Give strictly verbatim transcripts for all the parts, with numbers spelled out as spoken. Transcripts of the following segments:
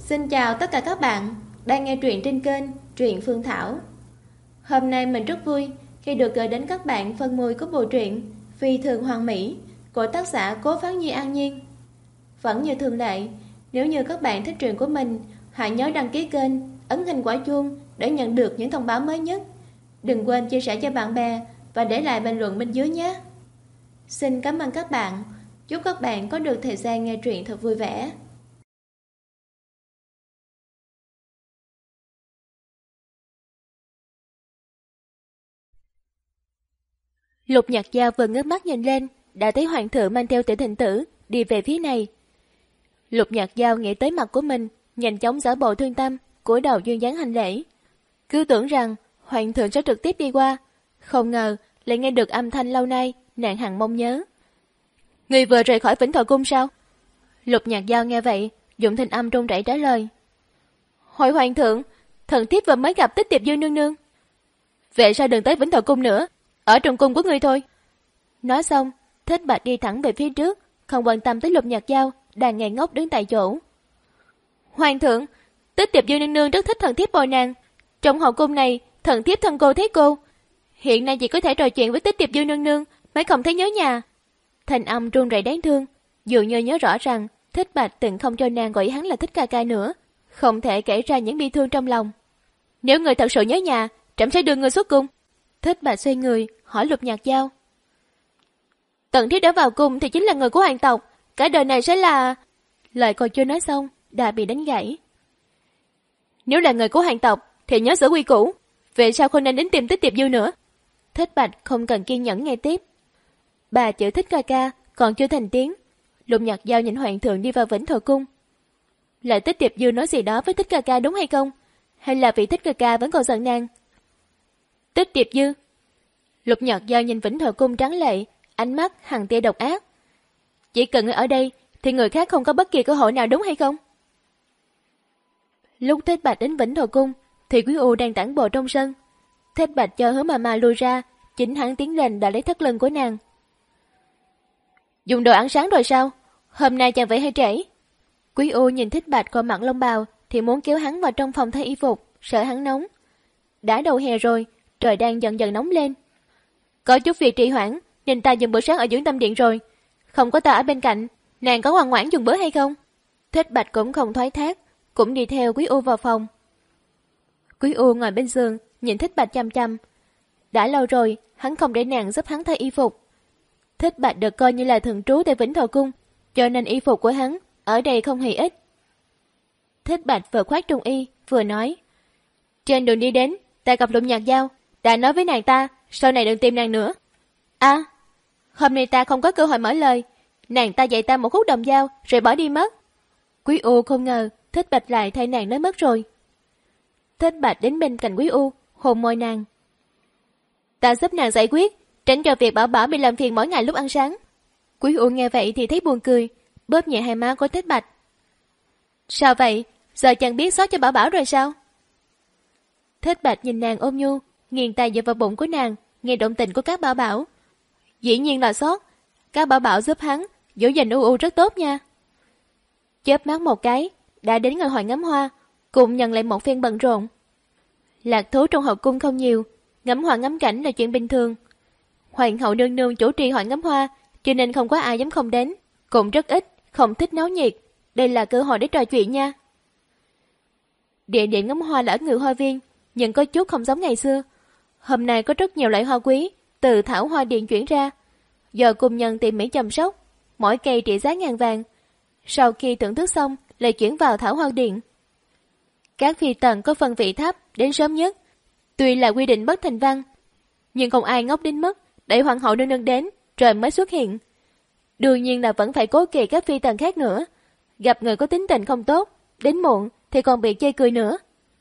Xin chào tất cả các bạn đang nghe truyện trên kênh Truyện Phương Thảo. Hôm nay mình rất vui khi được gửi đến các bạn phần mười của bộ truyện Phi Thường Hoàn Mỹ của tác giả Cố Phán Nhi An Nhiên. Vẫn như thường lệ, nếu như các bạn thích truyện của mình, hãy nhớ đăng ký kênh, ấn hình quả chuông để nhận được những thông báo mới nhất. Đừng quên chia sẻ cho bạn bè và để lại bình luận bên dưới nhé. Xin cảm ơn các bạn. Chúc các bạn có được thời gian nghe truyện thật vui vẻ. Lục Nhạc Giao vừa ngước mắt nhìn lên, đã thấy hoàng thượng mang theo Tiểu Thịnh Tử đi về phía này. Lục Nhạc Giao nghĩ tới mặt của mình, nhanh chóng giả bộ thương tâm, cúi đầu duyên dáng hành lễ. Cứ tưởng rằng hoàng thượng sẽ trực tiếp đi qua, không ngờ lại nghe được âm thanh lâu nay nàng hằng mong nhớ. Người vừa rời khỏi Vĩnh Thọ Cung sao? Lục Nhạc Giao nghe vậy, dùng thanh âm run rẩy trả lời. Hỏi hoàng thượng, thần thiếp vừa mới gặp Tích Tiệp Dương nương nương. Vậy sao đừng tới Vĩnh Thọ Cung nữa, ở trong cung của ngươi thôi. Nói xong, Thích Bạch đi thẳng về phía trước, không quan tâm tới Lục Nhạc Giao đang ngây ngốc đứng tại chỗ. Hoàng thượng, Tích Tiệp Dương nương nương rất thích thần thiếp bồi nàng. Trong hậu cung này, thần thiếp thân cô thấy cô. Hiện nay chỉ có thể trò chuyện với Tích Tiệp Dương nương nương, mới không thấy nhớ nhà. Thanh âm run rẩy đáng thương, dường như nhớ rõ rằng Thích Bạch từng không cho nàng gọi hắn là Thích ca ca nữa, không thể kể ra những bi thương trong lòng. Nếu người thật sự nhớ nhà, trẫm sẽ đưa người xuất cung. Thích Bạch xoay người hỏi Lục Nhạc Giao. Tần thiếp đã vào cung thì chính là người của hoàng tộc, cả đời này sẽ là... Lời còn chưa nói xong đã bị đánh gãy. Nếu là người của hoàng tộc thì nhớ giữ quy củ, vậy sao không nên đến tìm Tích Tiệp Dương nữa? Thích Bạch không cần kiên nhẫn nghe tiếp. Bà chữ Thích ca ca còn chưa thành tiếng. Lục Nhạc Giao nhìn hoàng thượng đi vào Vĩnh Thọ Cung. Lại Tích Tiệp Dương nói gì đó với Thích ca ca đúng hay không? Hay là vì Thích ca ca vẫn còn giận nàng? Tích Tiệp Dư. Lục Nhạc Giao nhìn Vĩnh Thọ Cung trắng lệ, ánh mắt hằn tia độc ác. Chỉ cần ở đây thì người khác không có bất kỳ cơ hội nào đúng hay không? Lúc Thích Bạch đến Vĩnh Thọ Cung thì Quý U đang tản bộ trong sân. Thích Bạch cho Hứa Mà Ma lui ra, chính hắn tiến lên đã lấy thắt lưng của nàng. Dùng đồ ăn sáng rồi sao? Hôm nay chàng vậy hay trễ? Quý U nhìn Thích Bạch qua mặt lông bào thì muốn kéo hắn vào trong phòng thay y phục, sợ hắn nóng. Đã đầu hè rồi, trời đang dần dần nóng lên. Có chút việc trì hoãn nên ta dùng bữa sáng ở dưỡng tâm điện rồi. Không có ta ở bên cạnh, nàng có ngoan ngoãn dùng bữa hay không? Thích Bạch cũng không thoái thác, cũng đi theo Quý U vào phòng. Quý U ngồi bên giường nhìn Thích Bạch chăm chăm. Đã lâu rồi hắn không để nàng giúp hắn thay y phục. Thích Bạch được coi như là thường trú tại Vĩnh Thọ Cung, cho nên y phục của hắn ở đây không hề ít. Thích Bạch vừa khoác trung y vừa nói. Trên đường đi đến, ta gặp Lục Nhạc Giao, đã nói với nàng ta sau này đừng tìm nàng nữa. À, hôm nay ta không có cơ hội mở lời, nàng ta dạy ta một khúc đồng dao rồi bỏ đi mất. Quý U không ngờ Thích Bạch lại thay nàng nói mất rồi. Thích Bạch đến bên cạnh Quý U, hôn môi nàng. Ta giúp nàng giải quyết, tránh cho việc Bảo Bảo bị làm phiền mỗi ngày lúc ăn sáng. Quý U nghe vậy thì thấy buồn cười, bóp nhẹ hai má của Thích Bạch. Sao vậy, giờ chàng biết xót cho Bảo Bảo rồi sao? Thích Bạch nhìn nàng ôm nhu, nghiền tay dựa vào bụng của nàng, nghe động tình của các Bảo Bảo. Dĩ nhiên là xót, các Bảo Bảo giúp hắn, dỗ dành U U rất tốt nha. Chớp mắt một cái, đã đến ngày hội ngắm hoa, cùng nhận lại một phen bận rộn. Lạc thú trong hậu cung không nhiều, ngắm hoa ngắm cảnh là chuyện bình thường. Hoàng hậu nương nương chủ trì hội ngắm hoa, cho nên không có ai dám không đến, cũng rất ít, không thích náo nhiệt. Đây là cơ hội để trò chuyện nha. Địa điểm ngắm hoa là ở Ngự Hoa Viên, nhưng có chút không giống ngày xưa. Hôm nay có rất nhiều loại hoa quý từ thảo hoa điện chuyển ra, do cung nhân tỉ mỉ chăm sóc, mỗi cây trị giá ngàn vàng. Sau khi thưởng thức xong, lại chuyển vào thảo hoa điện. Các phi tần có phần vị thấp đến sớm nhất. Tuy là quy định bất thành văn, nhưng không ai ngốc đến mức để hoàng hậu nương nương đến rồi mới xuất hiện. Đương nhiên là vẫn phải cố kỵ các phi tần khác nữa. Gặp người có tính tình không tốt, đến muộn thì còn bị chê cười nữa.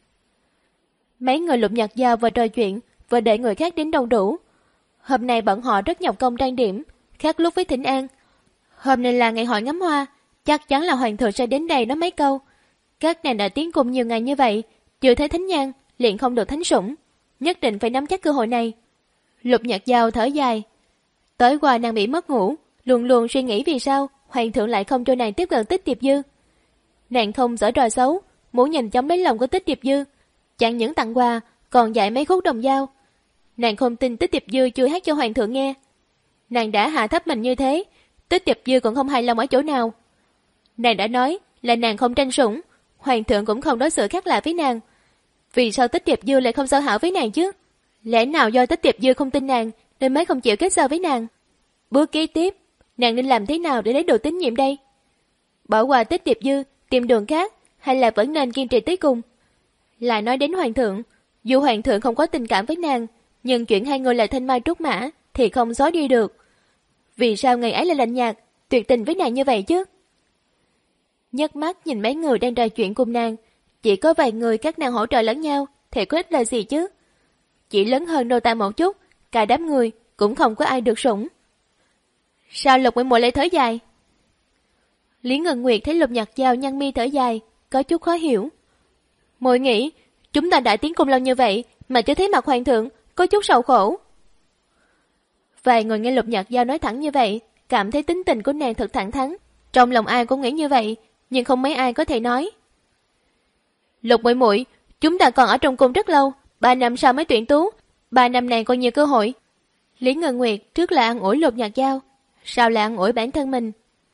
Mấy người Lục Nhạc Giao vừa trò chuyện vừa để người khác đến đông đủ. Hôm nay bọn họ rất nhọc công trang điểm, khác lúc với Thịnh An. Hôm nay là ngày hội ngắm hoa, chắc chắn là hoàng thượng sẽ đến đây nói mấy câu. Các nàng đã tiến cung nhiều ngày như vậy, chưa thấy thánh nhan, liền không được thánh sủng, nhất định phải nắm chắc cơ hội này. Lục Nhạc Giao thở dài. Tối qua nàng bị mất ngủ, luôn luôn suy nghĩ vì sao hoàng thượng lại không cho nàng tiếp cận Tích Tiệp Dư. Nàng không giở trò xấu, muốn nhanh chóng lấy lòng của Tích Tiệp Dư, chẳng những tặng quà, còn dạy mấy khúc đồng dao. Nàng không tin Tích Tiệp Dư chưa hát cho hoàng thượng nghe. Nàng đã hạ thấp mình như thế, Tích Tiệp Dư còn không hài lòng ở chỗ nào. Nàng đã nói là nàng không tranh sủng, hoàng thượng cũng không đối xử khác lạ với nàng. Vì sao Tích Tiệp Dư lại không giao hảo với nàng chứ? Lẽ nào do Tích Tiệp Dư không tin nàng nên mới không chịu kết giao với nàng? Bước kế tiếp, nàng nên làm thế nào để lấy được tín nhiệm đây? Bỏ qua Tích Tiệp Dư, tìm đường khác, hay là vẫn nên kiên trì tới cùng? Lại nói đến hoàng thượng, dù hoàng thượng không có tình cảm với nàng, nhưng chuyện hai người là thanh mai trúc mã thì không xóa đi được. Vì sao ngày ấy lại lạnh nhạt, tuyệt tình với nàng như vậy chứ? Nhấc mắt nhìn mấy người đang trò chuyện cùng nàng, chỉ có vài người các nàng hỗ trợ lẫn nhau thì có ích là gì chứ? Chỉ lớn hơn đôi ta một chút, cả đám người cũng không có ai được sủng. Sao Lục Muội Muội lại thở dài? Lý Ngân Nguyệt thấy Lục Nhạc Giao nhăn mi thở dài, có chút khó hiểu. Muội nghĩ, chúng ta đã tiến cung lâu như vậy mà chưa thấy mặt hoàng thượng, có chút sầu khổ. Vài người nghe Lục Nhạc Giao nói thẳng như vậy, cảm thấy tính tình của nàng thật thẳng thắn. Trong lòng ai cũng nghĩ như vậy, nhưng không mấy ai có thể nói. Lục Muội Muội, chúng ta còn ở trong cung rất lâu, ba năm sau mới tuyển tú, ba năm này còn nhiều cơ hội. Lý Ngân Nguyệt trước là ăn ủi Lục Nhạc Giao, sau là ăn ủi bản thân mình.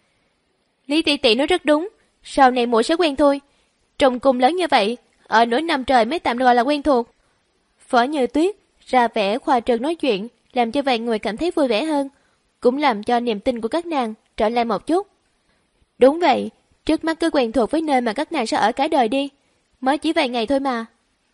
Lý tỷ tỷ nói rất đúng, sau này muội sẽ quen thôi. Trong cung lớn như vậy, ở nửa năm trời mới tạm gọi là quen thuộc. Phó Như Tuyết ra vẻ khoa trương nói chuyện, làm cho vài người cảm thấy vui vẻ hơn, cũng làm cho niềm tin của các nàng trở lại một chút. Đúng vậy, trước mắt cứ quen thuộc với nơi mà các nàng sẽ ở cả đời đi, mới chỉ vài ngày thôi mà.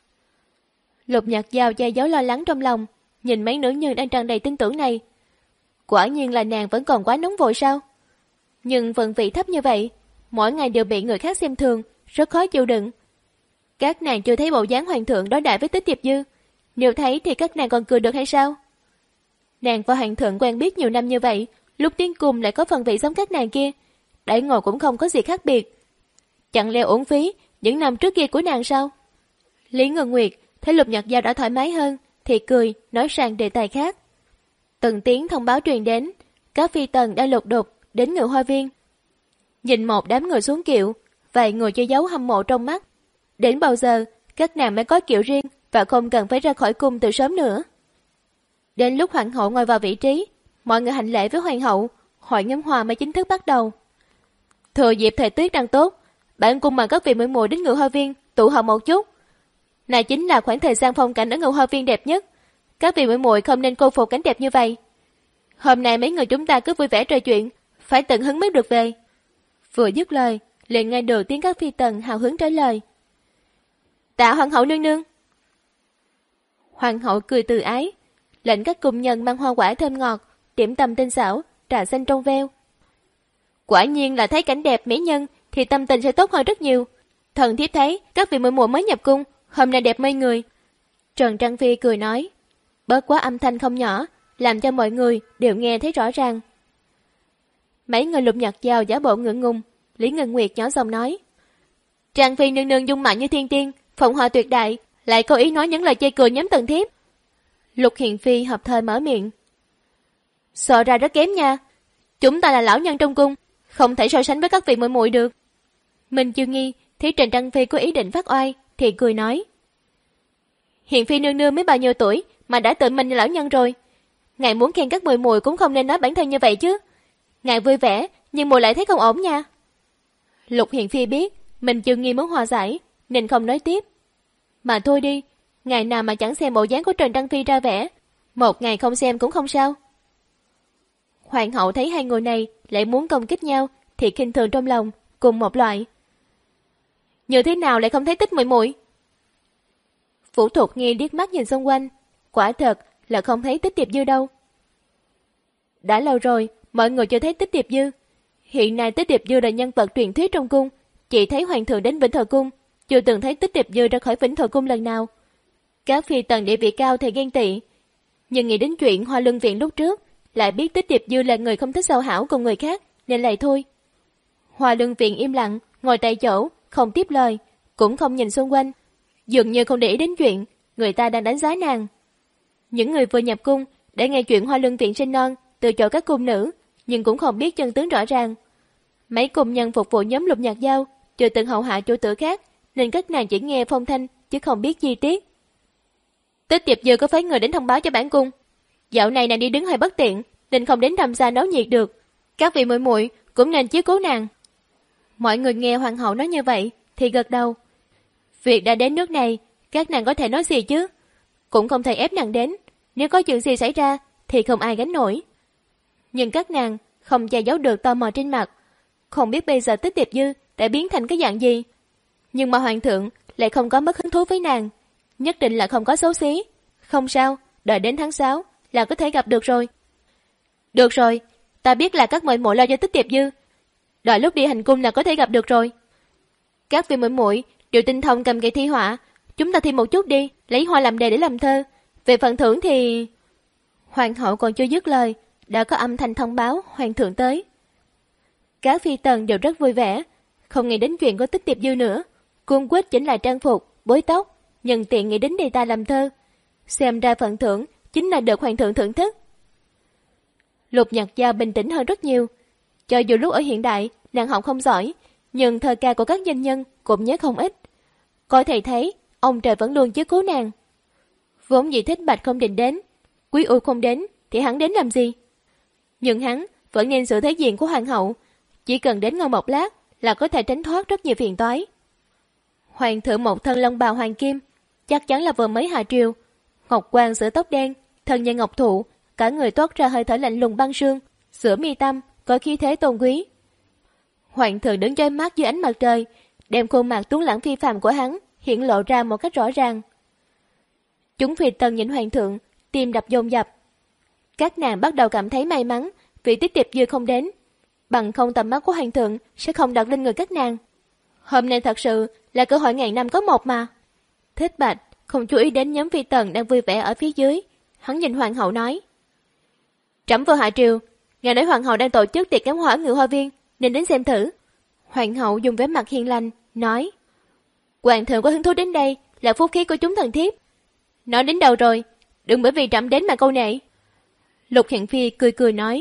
Lục Nhạc Giao che giấu lo lắng trong lòng, nhìn mấy nữ nhân đang tràn đầy tin tưởng này. Quả nhiên là nàng vẫn còn quá nóng vội sao? Nhưng vận vị thấp như vậy, mỗi ngày đều bị người khác xem thường, rất khó chịu đựng. Các nàng chưa thấy bộ dáng hoàng thượng đối đãi với Tích Tiệp Dư, nếu thấy thì các nàng còn cười được hay sao? Nàng và hoàng thượng quen biết nhiều năm như vậy, lúc tiến cung lại có phần vị giống các nàng kia, đãi ngộ cũng không có gì khác biệt. Chẳng lẽ uổng phí những năm trước kia của nàng sao? Lý Ngân Nguyệt thấy Lục Nhạc Giao đã thoải mái hơn thì cười, nói sang đề tài khác. Từng tiếng thông báo truyền đến, các phi tần đã lục đục đến Ngự Hoa Viên. Nhìn một đám người xuống kiệu, vài người cho giấu hâm mộ trong mắt. Đến bao giờ các nàng mới có kiệu riêng và không cần phải ra khỏi cung từ sớm nữa. Đến lúc hoàng hậu ngồi vào vị trí, mọi người hành lễ với hoàng hậu, hội ngắm hoa mới chính thức bắt đầu. Thừa dịp thời tiết đang tốt, bản cung mời các vị muội muội đến Ngự Hoa Viên tụ họp một chút. Này chính là khoảng thời gian phong cảnh ở Ngự Hoa Viên đẹp nhất, các vị muội muội không nên cô phục cảnh đẹp như vậy. Hôm nay mấy người chúng ta cứ vui vẻ trò chuyện, phải tận hứng mới được về. Vừa dứt lời, liền nghe được tiếng các phi tần hào hứng trả lời. Tạ hoàng hậu nương nương. Hoàng hậu cười từ ái, lệnh các cung nhân mang hoa quả thơm ngọt, điểm tâm tinh xảo, trà xanh trong veo. Quả nhiên là thấy cảnh đẹp mỹ nhân thì tâm tình sẽ tốt hơn rất nhiều. Thần thiếp thấy các vị muội muội mới nhập cung, hôm nay đẹp mê người. Trần Trăng Phi cười nói, bớt quá âm thanh không nhỏ, làm cho mọi người đều nghe thấy rõ ràng. Mấy người Lục Nhạc Giao giả bộ ngượng ngùng, Lý Ngân Nguyệt nhỏ giọng nói, Trang Phi nương nương dung mạo như thiên tiên, phong hoa tuyệt đại, lại có ý nói những lời chê cười nhóm Tần thiếp. Lục Hiền Phi hợp thời mở miệng, sợ ra rất kém nha, chúng ta là lão nhân trong cung, không thể so sánh với các vị muội muội được. Minh Chưa Nghi thấy Trần Trăng Phi có ý định phát oai thì cười nói, Hiền Phi nương nương mới bao nhiêu tuổi mà đã tự mình là lão nhân rồi, ngài muốn khen các muội muội cũng không nên nói bản thân như vậy chứ. Ngài vui vẻ nhưng muội lại thấy không ổn nha. Lục Hiền Phi biết mình Chưa Nghi muốn hòa giải nên không nói tiếp. Mà thôi đi, ngày nào mà chẳng xem bộ dáng của Trần Trăng Phi ra vẻ, một ngày không xem cũng không sao. Hoàng hậu thấy hai người này lại muốn công kích nhau thì khinh thường trong lòng, cùng một loại. Như thế nào lại không thấy Tích muội muội? Vũ Thuật Nghi điếc mắt nhìn xung quanh, quả thật là không thấy Tích Tiệp Dư đâu. Đã lâu rồi mọi người chưa thấy Tích Tiệp Dư. Hiện nay Tích Tiệp Dư là nhân vật truyền thuyết trong cung, chỉ thấy hoàng thượng đến Vĩnh Thừa Cung, chưa từng thấy Tích Tiệp Dư ra khỏi Vĩnh Thừa Cung lần nào. Các phi tần địa vị cao thì ghen tị, nhưng nghĩ đến chuyện Hoa Lương Viện lúc trước, lại biết Tích Tiệp Dư là người không thích giao hảo cùng người khác, nên lại thôi. Hoa Lương Viện im lặng, ngồi tại chỗ, không tiếp lời, cũng không nhìn xung quanh, dường như không để ý đến chuyện người ta đang đánh giá nàng. Những người vừa nhập cung để nghe chuyện Hoa Lương Viện sinh non từ chỗ các cung nữ, nhưng cũng không biết chân tướng rõ ràng. Mấy cung nhân phục vụ nhóm Lục Nhạc Giao chưa từng hậu hạ chủ tử khác nên các nàng chỉ nghe phong thanh chứ không biết chi tiết. Tích Tiệp Dư có phái người đến thông báo cho bản cung. Dạo này nàng đi đứng hơi bất tiện nên không đến tham gia náo nhiệt được. Các vị muội muội cũng nên chiếu cố nàng. Mọi người nghe hoàng hậu nói như vậy thì gật đầu. Việc đã đến nước này, các nàng có thể nói gì chứ? Cũng không thể ép nàng đến. Nếu có chuyện gì xảy ra thì không ai gánh nổi. Nhưng các nàng không che giấu được tò mò trên mặt. Không biết bây giờ Tích Tiệp Dư đã biến thành cái dạng gì. Nhưng mà hoàng thượng lại không có mất hứng thú với nàng. Nhất định là không có xấu xí. Không sao, đợi đến tháng sáu là có thể gặp được rồi. Được rồi, ta biết là các muội muội lo cho Tích Tiệp Dư. Đợi lúc đi hành cung là có thể gặp được rồi. Các vị muội muội đều tinh thông cầm cây thi họa, chúng ta thi một chút đi, lấy hoa làm đề để làm thơ. Về phần thưởng thì... Hoàng hậu còn chưa dứt lời, đã có âm thanh thông báo hoàng thượng tới. Các phi tần đều rất vui vẻ, không nghĩ đến chuyện của Tích Tiệp Dư nữa. Cung quýt chỉnh lại trang phục, bối tóc, nhân tiện nghĩ đến đề tài làm thơ. Xem ra phần thưởng chính là được hoàng thượng thưởng thức. Lục Nhạc Giao bình tĩnh hơn rất nhiều. Cho dù lúc ở hiện đại nàng học không giỏi, nhưng thơ ca của các danh nhân cũng nhớ không ít. Có thể thấy ông trời vẫn luôn chiếu cố nàng. Vốn dĩ Thích Bạch không định đến, Quý U không đến thì hắn đến làm gì? Nhưng hắn vẫn nên sự thể diện của hoàng hậu, chỉ cần đến ngồi một lát là có thể tránh thoát rất nhiều phiền toái. Hoàng thượng một thân long bào hoàng kim, chắc chắn là vừa mới hạ triều. Ngọc quan sữa tóc đen, thân như ngọc thụ, cả người toát ra hơi thở lạnh lùng băng sương, sữa mi tâm có khí thế tôn quý. Hoàng thượng đứng chói mắt dưới ánh mặt trời, đem khuôn mặt tuấn lãng phi phàm của hắn hiện lộ ra một cách rõ ràng. Chúng phi tần nhìn hoàng thượng, tim đập dồn dập. Các nàng bắt đầu cảm thấy may mắn vì Tích Tiệp Dư không đến, bằng không tầm mắt của hoàng thượng sẽ không đặt lên người các nàng. Hôm nay thật sự là cơ hội ngàn năm có một mà. Thích Bạch không chú ý đến nhóm phi tần đang vui vẻ ở phía dưới, hắn nhìn hoàng hậu nói: Trẫm vừa hạ triều, nghe nói hoàng hậu đang tổ chức tiệc ngắm hoa ở Ngự Hoa Viên, nên đến xem thử. Hoàng hậu dùng vẻ mặt hiền lành nói: Hoàng thượng có hứng thú đến đây là phúc khí của chúng thần thiếp. Nói đến đâu rồi, đừng bởi vì trẫm đến mà câu nệ. Lục Hiển Phi cười cười nói: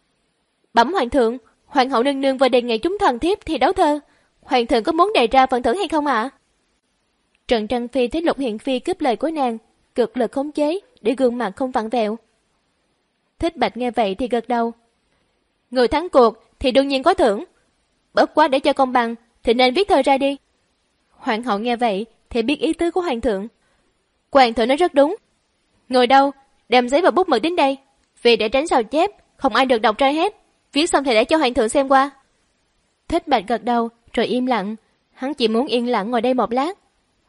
Bẩm hoàng thượng, hoàng hậu nương nương vừa đề nghị chúng thần thiếp thi đấu thơ, hoàng thượng có muốn đề ra phần thưởng hay không ạ? Trần Trân Phi thấy Lục Hiển Phi cướp lời của nàng, cực lực khống chế để gương mặt không vặn vẹo. Thích Bạch nghe vậy thì gật đầu. Người thắng cuộc thì đương nhiên có thưởng, bất quá để cho công bằng thì nên viết thơ ra đi. Hoàng hậu nghe vậy thì biết ý tứ của hoàng thượng. Hoàng thượng nói rất đúng. Ngồi đâu, đem giấy và bút mực đến đây, vì để tránh sao chép, không ai được đọc ra hết. Viết xong thì để cho hoàng thượng xem qua. Thích Bạch gật đầu rồi im lặng, hắn chỉ muốn yên lặng ngồi đây một lát.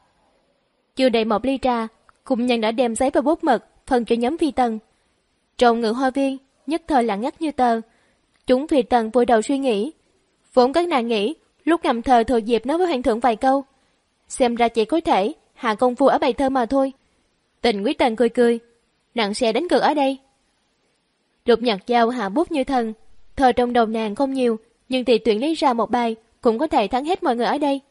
Chưa đầy một ly trà, cung nhân đã đem giấy và bút mực phân cho nhóm phi tần. Trong Ngự Hoa Viên nhất thời lặng ngắt như tờ. Chúng phi tần vội đầu suy nghĩ. Vốn các nàng nghĩ lúc ngầm thờ thừa dịp nói với hoàng thượng vài câu, xem ra chỉ có thể hạ công phu ở bài thơ mà thôi. Tình Quý Tần cười cười, nàng sẽ đánh cược ở đây. Lục Nhạc Giao hạ bút như thần, thơ trong đầu nàng không nhiều, nhưng thì tuyển lấy ra một bài cũng có thể thắng hết mọi người ở đây.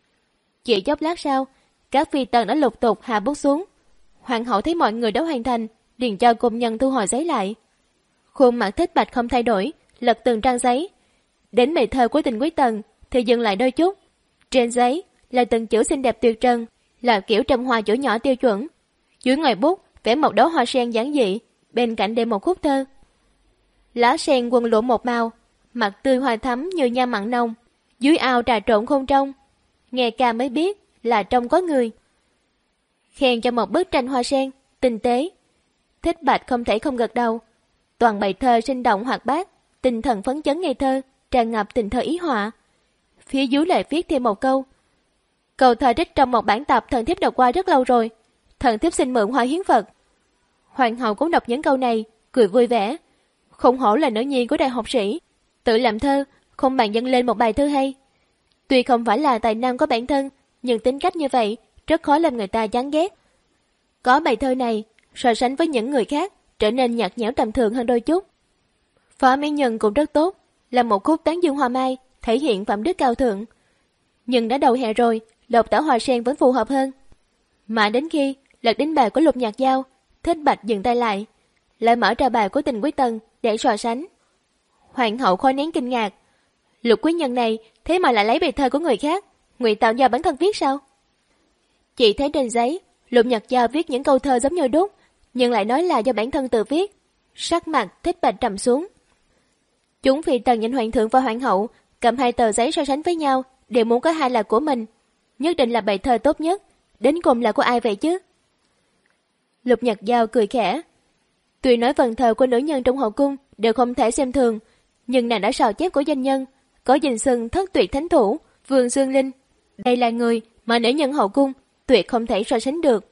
Chỉ chốc lát sau, các phi tần đã lục tục hạ bút xuống. Hoàng hậu thấy mọi người đã hoàn thành, liền cho công nhân thu hồi giấy lại. Khuôn mặt Thích Bạch không thay đổi, lật từng trang giấy. Đến bài thơ của Tình Quý Tần thì dừng lại đôi chút. Trên giấy là từng chữ xinh đẹp tuyệt trần, là kiểu trăm hoa chữ nhỏ tiêu chuẩn. Dưới ngoài bút vẽ một đóa hoa sen giản dị, bên cạnh để một khúc thơ. Lá sen quần lụa một màu, mặt tươi hoa thắm như nha mặn nồng, dưới ao trà trộn không trong. Nghe ca mới biết là trong có người. Khen cho một bức tranh hoa sen tinh tế. Thích Bạch không thể không gật đầu. Toàn bài thơ sinh động hoạt bát, tinh thần phấn chấn ngây thơ, tràn ngập tình thơ ý họa. Phía dưới lại viết thêm một câu. Câu thơ trích trong một bản tập thần thiếp đọc qua rất lâu rồi. Thần thiếp xin mượn hoa hiến Phật. Hoàng hậu cũng đọc những câu này, cười vui vẻ. Không hổ là nữ nhi của đại học sĩ, tự làm thơ, không bằng dâng lên một bài thơ hay. Tuy không phải là tài năng có bản thân, nhưng tính cách như vậy rất khó làm người ta chán ghét. Có bài thơ này, so sánh với những người khác, trở nên nhạt nhẽo tầm thường hơn đôi chút. Phó Mỹ Nhân cũng rất tốt, là một khúc tán dương hoa mai, thể hiện phẩm đức cao thượng. Nhưng đã đầu hè rồi, lột tả hoa sen vẫn phù hợp hơn. Mà đến khi lật đến bài của Lục Nhạc Giao, Thích Bạch dừng tay lại, lại mở ra bài của Tình Quý Tần để so sánh. Hoàng hậu khó nén kinh ngạc. Lục quý nhân này thế mà lại lấy bài thơ của người khác, ngụy tạo do bản thân viết sao? Chị thấy trên giấy, Lục Nhật Giao viết những câu thơ giống như đúc, nhưng lại nói là do bản thân tự viết. Sắc mặt Thích Bạch trầm xuống. Chúng phi tần nhìn hoàng thượng và hoàng hậu, cầm hai tờ giấy so sánh với nhau, đều muốn có hai là của mình. Nhất định là bài thơ tốt nhất, đến cùng là của ai vậy chứ? Lục Nhật Giao cười khẽ. Tuy nói phần thơ của nữ nhân trong hậu cung đều không thể xem thường, nhưng nàng đã sao chép của danh nhân, có danh xưng thất tuyệt thánh thủ, Vương Dương Linh. Đây là người mà nữ nhân hậu cung tuyệt không thể so sánh được.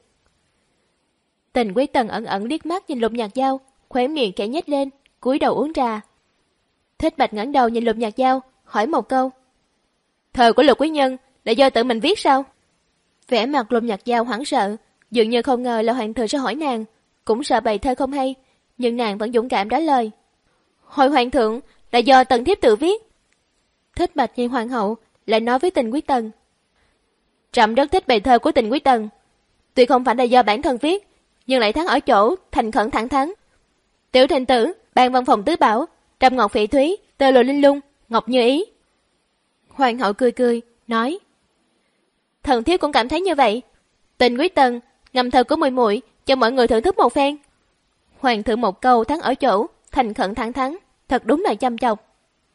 Tình Quý Tần ẩn ẩn liếc mắt nhìn Lục Nhật Giao, khóe miệng khẽ nhếch lên, cúi đầu uống trà. Thích Bạch ngẩng đầu nhìn Lục Nhật Giao, hỏi một câu. Thơ của Lục quý nhân là do tự mình viết sao? Vẻ mặt Lục Nhật Giao hoảng sợ, dường như không ngờ là hoàng thượng sẽ hỏi nàng, cũng sợ bài thơ không hay, nhưng nàng vẫn dũng cảm trả lời. Hồi hoàng thượng là do Tần thiếp tự viết. Thích Bạch nhìn hoàng hậu, lại nói với Tình Quý Tần. Trẫm rất thích bài thơ của Tình Quý Tần, tuy không phải là do bản thân viết, nhưng lại thắng ở chỗ thành khẩn thẳng thắn. Tiểu thành tử, ban văn phòng tứ bảo, Trầm Ngọc Phỉ Thúy, Tơ Lụa Linh Lung, Ngọc Như Ý. Hoàng hậu cười cười, nói. Thần thiếp cũng cảm thấy như vậy. Tình Quý Tần, ngâm thơ của muội muội cho mọi người thưởng thức một phen. Hoàng thượng một câu thắng ở chỗ thành khẩn thẳng thắn, thật đúng là chăm chọc.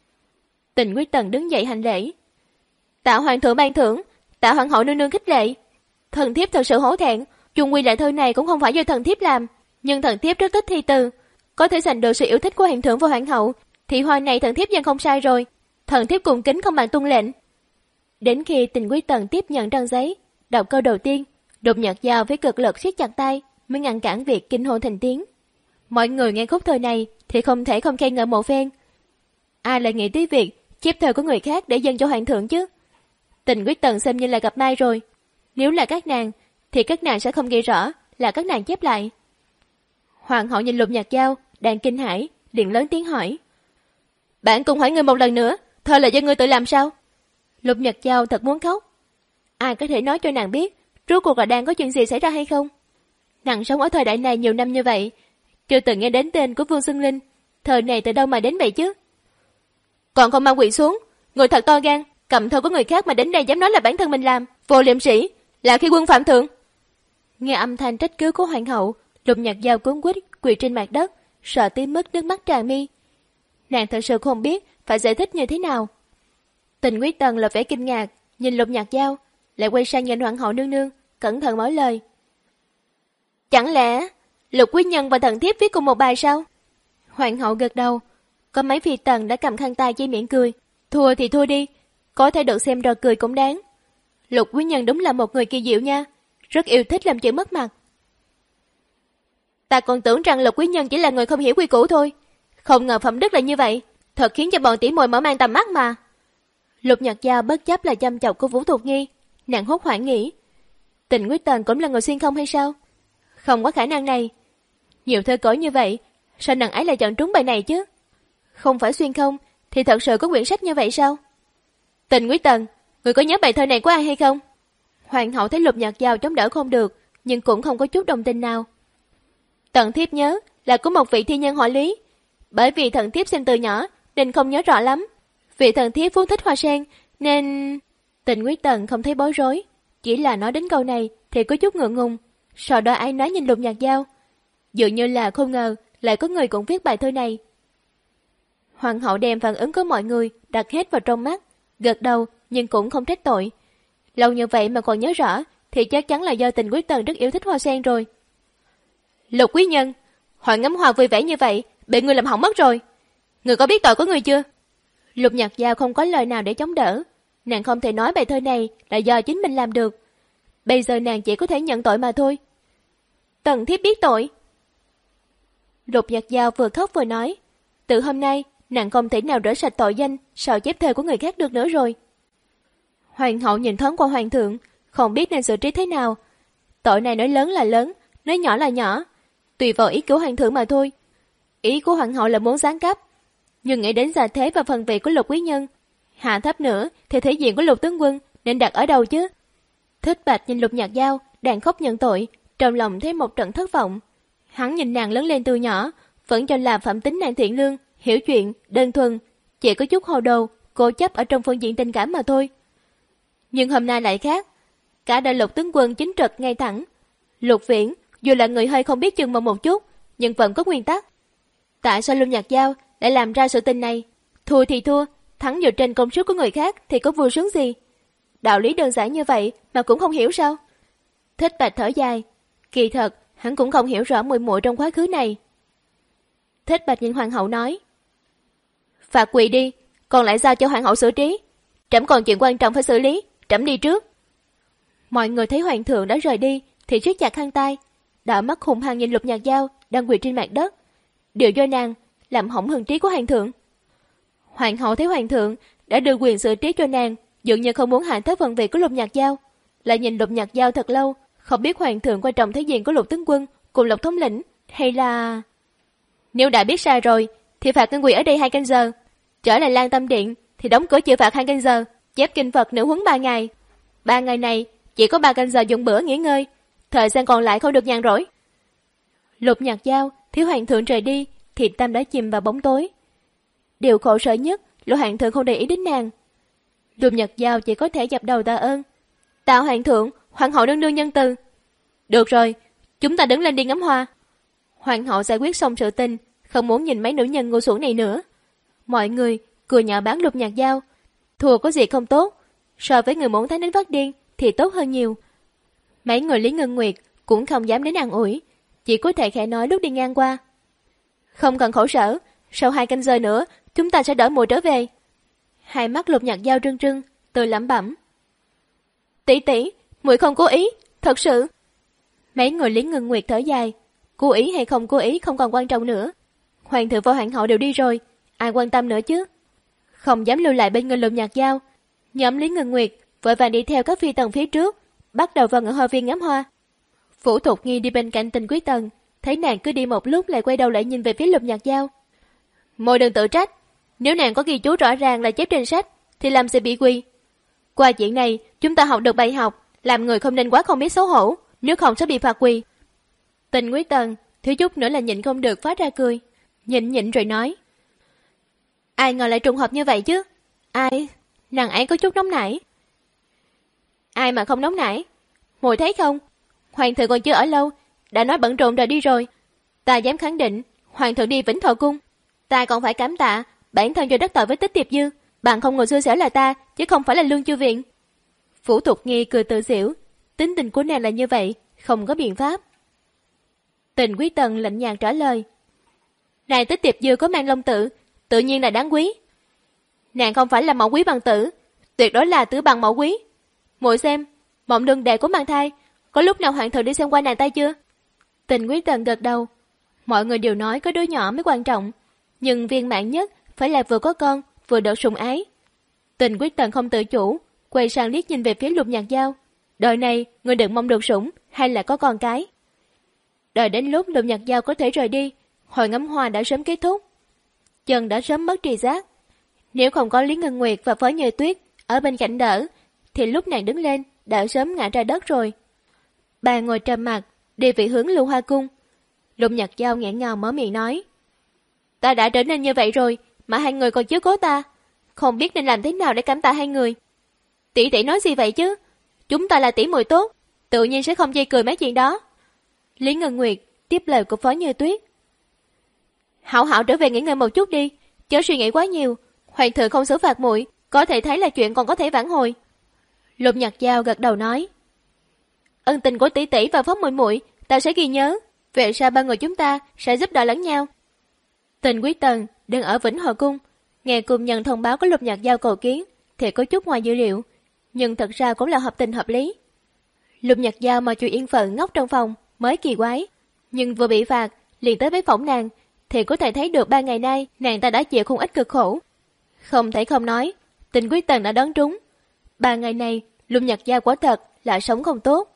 Tình Quý Tần đứng dậy hành lễ. Tạ hoàng thượng ban thưởng, tạ hoàng hậu nương nương khích lệ. Thần thiếp thật sự hổ thẹn, chung quy lại thơ này cũng không phải do thần thiếp làm, nhưng thần thiếp rất thích thi từ, có thể giành được sự yêu thích của hoàng thượng và hoàng hậu, thì hoa này thần thiếpยังkhông sai rồi. Thần thiếp cùng kính không bằng tuân lệnh. Đến khi Tình Quý Tần tiếp nhận trang giấy, đọc câu đầu tiên, Lục Nhật Giao với cực lực siết chặt tay mới ngăn cản việc kinh hô thành tiếng. Mọi người nghe khúc thơ này thì không thể không khen ngợi một phen. Ai lại nghĩ tới việc chép thơ của người khác để dâng cho hoàng thượng chứ? Tình Quý Tần xem như là gặp may rồi. Nếu là các nàng thì các nàng sẽ không ghi rõ là các nàng chép lại. Hoàng hậu nhìn Lục Nhật Giao đang kinh hãi, liền lớn tiếng hỏi. Bạn cùng hỏi người một lần nữa, thơ là do người tự làm sao? Lục Nhật Giao thật muốn khóc. Ai có thể nói cho nàng biết rốt cuộc là đang có chuyện gì xảy ra hay không? Nàng sống ở thời đại này nhiều năm như vậy, chưa từng nghe đến tên của Vương Dương Linh, thơ này từ đâu mà đến vậy chứ? Còn không mau quỳ xuống, người thật to gan, cầm thơ của người khác mà đến đây dám nói là bản thân mình làm, vô liêm sĩ, là khi quân phạm thượng. Nghe âm thanh trách cứ của hoàng hậu, Lục Nhật Giao cuống quýt quỳ trên mặt đất, sợ tới mức nước mắt tràn mi. Nàng thật sự không biết phải giải thích như thế nào. Tình Quý Tần là vẻ kinh ngạc, nhìn Lục Nhật Giao, lại quay sang nhìn hoàng hậu nương nương, cẩn thận mở lời. Chẳng lẽ Lục quý nhân và thần thiếp viết cùng một bài sao? Hoàng hậu gật đầu, có mấy phi tần đã cầm khăn tay che miệng cười. Thua thì thua đi, có thể được xem trò cười cũng đáng. Lục quý nhân đúng là một người kỳ diệu nha, rất yêu thích làm chuyện mất mặt. Ta còn tưởng rằng Lục quý nhân chỉ là người không hiểu quy củ thôi, không ngờ phẩm đức là như vậy, thật khiến cho bọn tỉ muội mở mang tầm mắt mà. Lục Nhật Giao bất chấp là chăm chọc của Vũ Thục Nghi, nàng hốt hoảng nghĩ, Tình Quý Tần cũng là người xuyên không hay sao? Không có khả năng này. Nhiều thơ cõi như vậy, sao nàng ấy lại chọn trúng bài này chứ? Không phải xuyên không thì thật sự có quyển sách như vậy sao? Tình Quý Tần, người có nhớ bài thơ này của ai hay không? Hoàng hậu thấy Lục Nhật Giao chống đỡ không được, nhưng cũng không có chút đồng tình nào. Tần thiếp nhớ là của một vị thi nhân họ Lý, bởi vì thần thiếp xem từ nhỏ nên không nhớ rõ lắm. Vị thần thiếp vốn thích hoa sen nên... Tình Quý Tần không thấy bối rối, chỉ là nói đến câu này thì có chút ngượng ngùng. Sau đó ai nói nhìn Lục Nhật Giao, dường như là không ngờ lại có người cũng viết bài thơ này. Hoàng hậu đem phản ứng của mọi người đặt hết vào trong mắt, gật đầu nhưng cũng không trách tội. Lâu như vậy mà còn nhớ rõ thì chắc chắn là do Tình Quý Tần rất yêu thích hoa sen rồi. Lục quý nhân, hội ngắm hoa vui vẻ như vậy bị người làm hỏng mất rồi. Người có biết tội của người chưa? Lục Nhật Giao không có lời nào để chống đỡ. Nàng không thể nói bài thơ này là do chính mình làm được. Bây giờ nàng chỉ có thể nhận tội mà thôi. Tần thiếp biết tội. Lục Nhật Giao vừa khóc vừa nói, từ hôm nay nàng không thể nào rửa sạch tội danh sao chép thơ của người khác được nữa rồi. Hoàng hậu nhìn thoáng qua hoàng thượng, không biết nên xử trí thế nào. Tội này nói lớn là lớn, nói nhỏ là nhỏ, tùy vào ý của hoàng thượng mà thôi. Ý của hoàng hậu là muốn giáng cấp, nhưng nghĩ đến gia thế và phần vị của Lục quý nhân, hạ thấp nữa thì thể diện của Lục tướng quân nên đặt ở đâu chứ? Thích Bạch nhìn Lục Nhật Giao đang khóc nhận tội, trong lòng thấy một trận thất vọng. Hắn nhìn nàng lớn lên từ nhỏ, vẫn cho là phẩm tính nàng thiện lương, hiểu chuyện, đơn thuần, chỉ có chút hồ đồ, cố chấp ở trong phương diện tình cảm mà thôi. Nhưng hôm nay lại khác. Cả đội Lục tướng quân chính trực ngay thẳng. Lục Viễn dù là người hơi không biết chừng mực một chút, nhưng vẫn có nguyên tắc. Tại sao Lục Nhạc Giao lại làm ra sự tình này? Thua thì thua, thắng dựa trên công sức của người khác thì có vui sướng gì? Đạo lý đơn giản như vậy mà cũng không hiểu sao? Thích Bạch thở dài. Kỳ thật, hắn cũng không hiểu rõ muội muội trong quá khứ này. Thích Bạch nhìn hoàng hậu nói: phạt quỳ đi, còn lại giao cho hoàng hậu xử trí. Trẫm còn chuyện quan trọng phải xử lý, trẫm đi trước. Mọi người thấy hoàng thượng đã rời đi thì siết chặt khăn tay, đảo mắt hùng hăng nhìn Lục Nhạc Giao đang quỳ trên mặt đất. Điều do nàng làm hỏng hưng trí của hoàng thượng. Hoàng hậu thấy hoàng thượng đã đưa quyền xử trí cho nàng, dường như không muốn hạ thấp phần việc của Lục Nhạc Giao, lại nhìn Lục Nhạc Giao thật lâu, không biết hoàng thượng quan trọng thế diện của Lục tướng quân cùng Lục thống lĩnh, hay là... Nếu đã biết sai rồi thì phạt ngân quỳ ở đây hai canh giờ, trở lại Lan Tâm Điện thì đóng cửa chịu phạt hai canh giờ, chép kinh Phật nữ huấn ba ngày. Ba ngày này chỉ có ba canh giờ dùng bữa nghỉ ngơi, thời gian còn lại không được nhàn rỗi. Lục Nhạc Giao thiếu hoàng thượng rời đi thì tâm đã chìm vào bóng tối. Điều khổ sở nhất là hoàng thượng không để ý đến nàng. Lục Nhạc Giao chỉ có thể dập đầu tạ ơn. Tạ hoàng thượng, hoàng hậu nương nương nhân từ. Được rồi, chúng ta đứng lên đi ngắm hoa. Hoàng hậu giải quyết xong sự tình, không muốn nhìn mấy nữ nhân ngu xuẩn này nữa. Mọi người cười nhạo báng Lục Nhạc Giao. Thua có gì không tốt, so với người muốn thấy đến phát điên thì tốt hơn nhiều. Mấy người Lý Ngân Nguyệt cũng không dám đến an ủi, chỉ có thể khẽ nói lúc đi ngang qua. Không cần khổ sở, sau hai canh giờ nữa chúng ta sẽ đỡ muội trở về. Hai mắt Lục Nhạc Giao trưng trưng, tự lẩm bẩm. Tỷ tỷ, muội không cố ý, thật sự. Mấy người Lý Ngân Nguyệt thở dài, cố ý hay không cố ý không còn quan trọng nữa. Hoàng thượng và hoàng hậu đều đi rồi, ai quan tâm nữa chứ? Không dám lưu lại bên người Lục Nhạc Giao, nhóm Lý Ngân Nguyệt vội vàng đi theo các phi tần phía trước, bắt đầu vào ngự hoa viên ngắm hoa. Phủ Thục Nghi đi bên cạnh Tình Quý Tần, thấy nàng cứ đi một lúc lại quay đầu lại nhìn về phía Lục Nhạc Giao. Môi đừng tự trách, nếu nàng có ghi chú rõ ràng là chép trên sách thì làm gì bị quy. Qua chuyện này chúng ta học được bài học, làm người không nên quá không biết xấu hổ, nếu không sẽ bị phạt quy. Tình Quý Tần thiếu chút nữa là nhịn không được phát ra cười, nhịn nhịn rồi nói. Ai ngờ lại trùng hợp như vậy chứ? Ai? Nàng ấy có chút nóng nảy. Ai mà không nóng nảy? Muội thấy không? Hoàng thượng còn chưa ở lâu, đã nói bận rộn rồi đi rồi. Ta dám khẳng định, hoàng thượng đi Vĩnh Thọ Cung. Ta còn phải cảm tạ bản thân cho đắc tội với Tích Tiệp Dư, bạn không ngồi xui xẻo là ta, chứ không phải là Lương Chu Viện. Phủ Thục Nghi cười tự giễu, tính tình của nàng là như vậy, không có biện pháp. Tình Quý Tần lạnh nhạt trả lời. Này Tích Tiệp Dư có mang long tử, tự nhiên là đáng quý. Nàng không phải là mẫu quý bằng tử, tuyệt đối là tử bằng mẫu quý. Muội xem, Mộng Đường Đệ của mang thai, có lúc nào hoàng thượng đi xem qua nàng tay chưa? Tình Quý Tần gật đầu. Mọi người đều nói có đứa nhỏ mới quan trọng, nhưng viên mãn nhất phải là vừa có con, vừa được sủng ái. Tình Quý Tần không tự chủ, quay sang liếc nhìn về phía Lục Nhạc Giao. Đời này, người đừng mong được sủng, hay là có con cái. Đợi đến lúc Lục Nhạc Giao có thể rời đi, hội ngắm hoa đã sớm kết thúc. Chân đã sớm mất tri giác. Nếu không có Lý Ngân Nguyệt và Phó Như Tuyết ở bên cạnh đỡ, thì lúc nàng đứng lên đã sớm ngã ra đất rồi. Bà ngồi trầm mặt, đi về hướng Lưu Hoa Cung. Lục Nhạc Giao nghẹn ngào mở miệng nói. Ta đã trở nên như vậy rồi, mà hai người còn chiếu cố ta. Không biết nên làm thế nào để cảm tạ hai người. Tỷ tỷ nói gì vậy chứ? Chúng ta là tỷ muội tốt, tự nhiên sẽ không chê cười mấy chuyện đó. Lý Ngân Nguyệt tiếp lời của Phó Như Tuyết. Hảo hảo trở về nghỉ ngơi một chút đi, chớ suy nghĩ quá nhiều. Hoàng thượng không xử phạt muội, có thể thấy là chuyện còn có thể vãn hồi. Lục Nhạc Giao gật đầu nói. Ân tình của tỷ tỷ và Phó muội muội ta sẽ ghi nhớ. Về sau ba người chúng ta sẽ giúp đỡ lẫn nhau. Tình Quý Tần đang ở Vĩnh Hòa Cung, nghe cùng nhận thông báo của Lục Nhạc Giao cầu kiến thì có chút ngoài dữ liệu, nhưng thật ra cũng là hợp tình hợp lý. Lục Nhạc Giao mà chịu yên phận ngốc trong phòng mới kỳ quái, nhưng vừa bị phạt liền tới với phỏng nàng thì có thể thấy được ba ngày nay nàng ta đã chịu không ít cực khổ. Không thể không nói, Tình Quý Tần đã đoán trúng. Ba ngày này Lục Nhạc Giao quả thật là sống không tốt.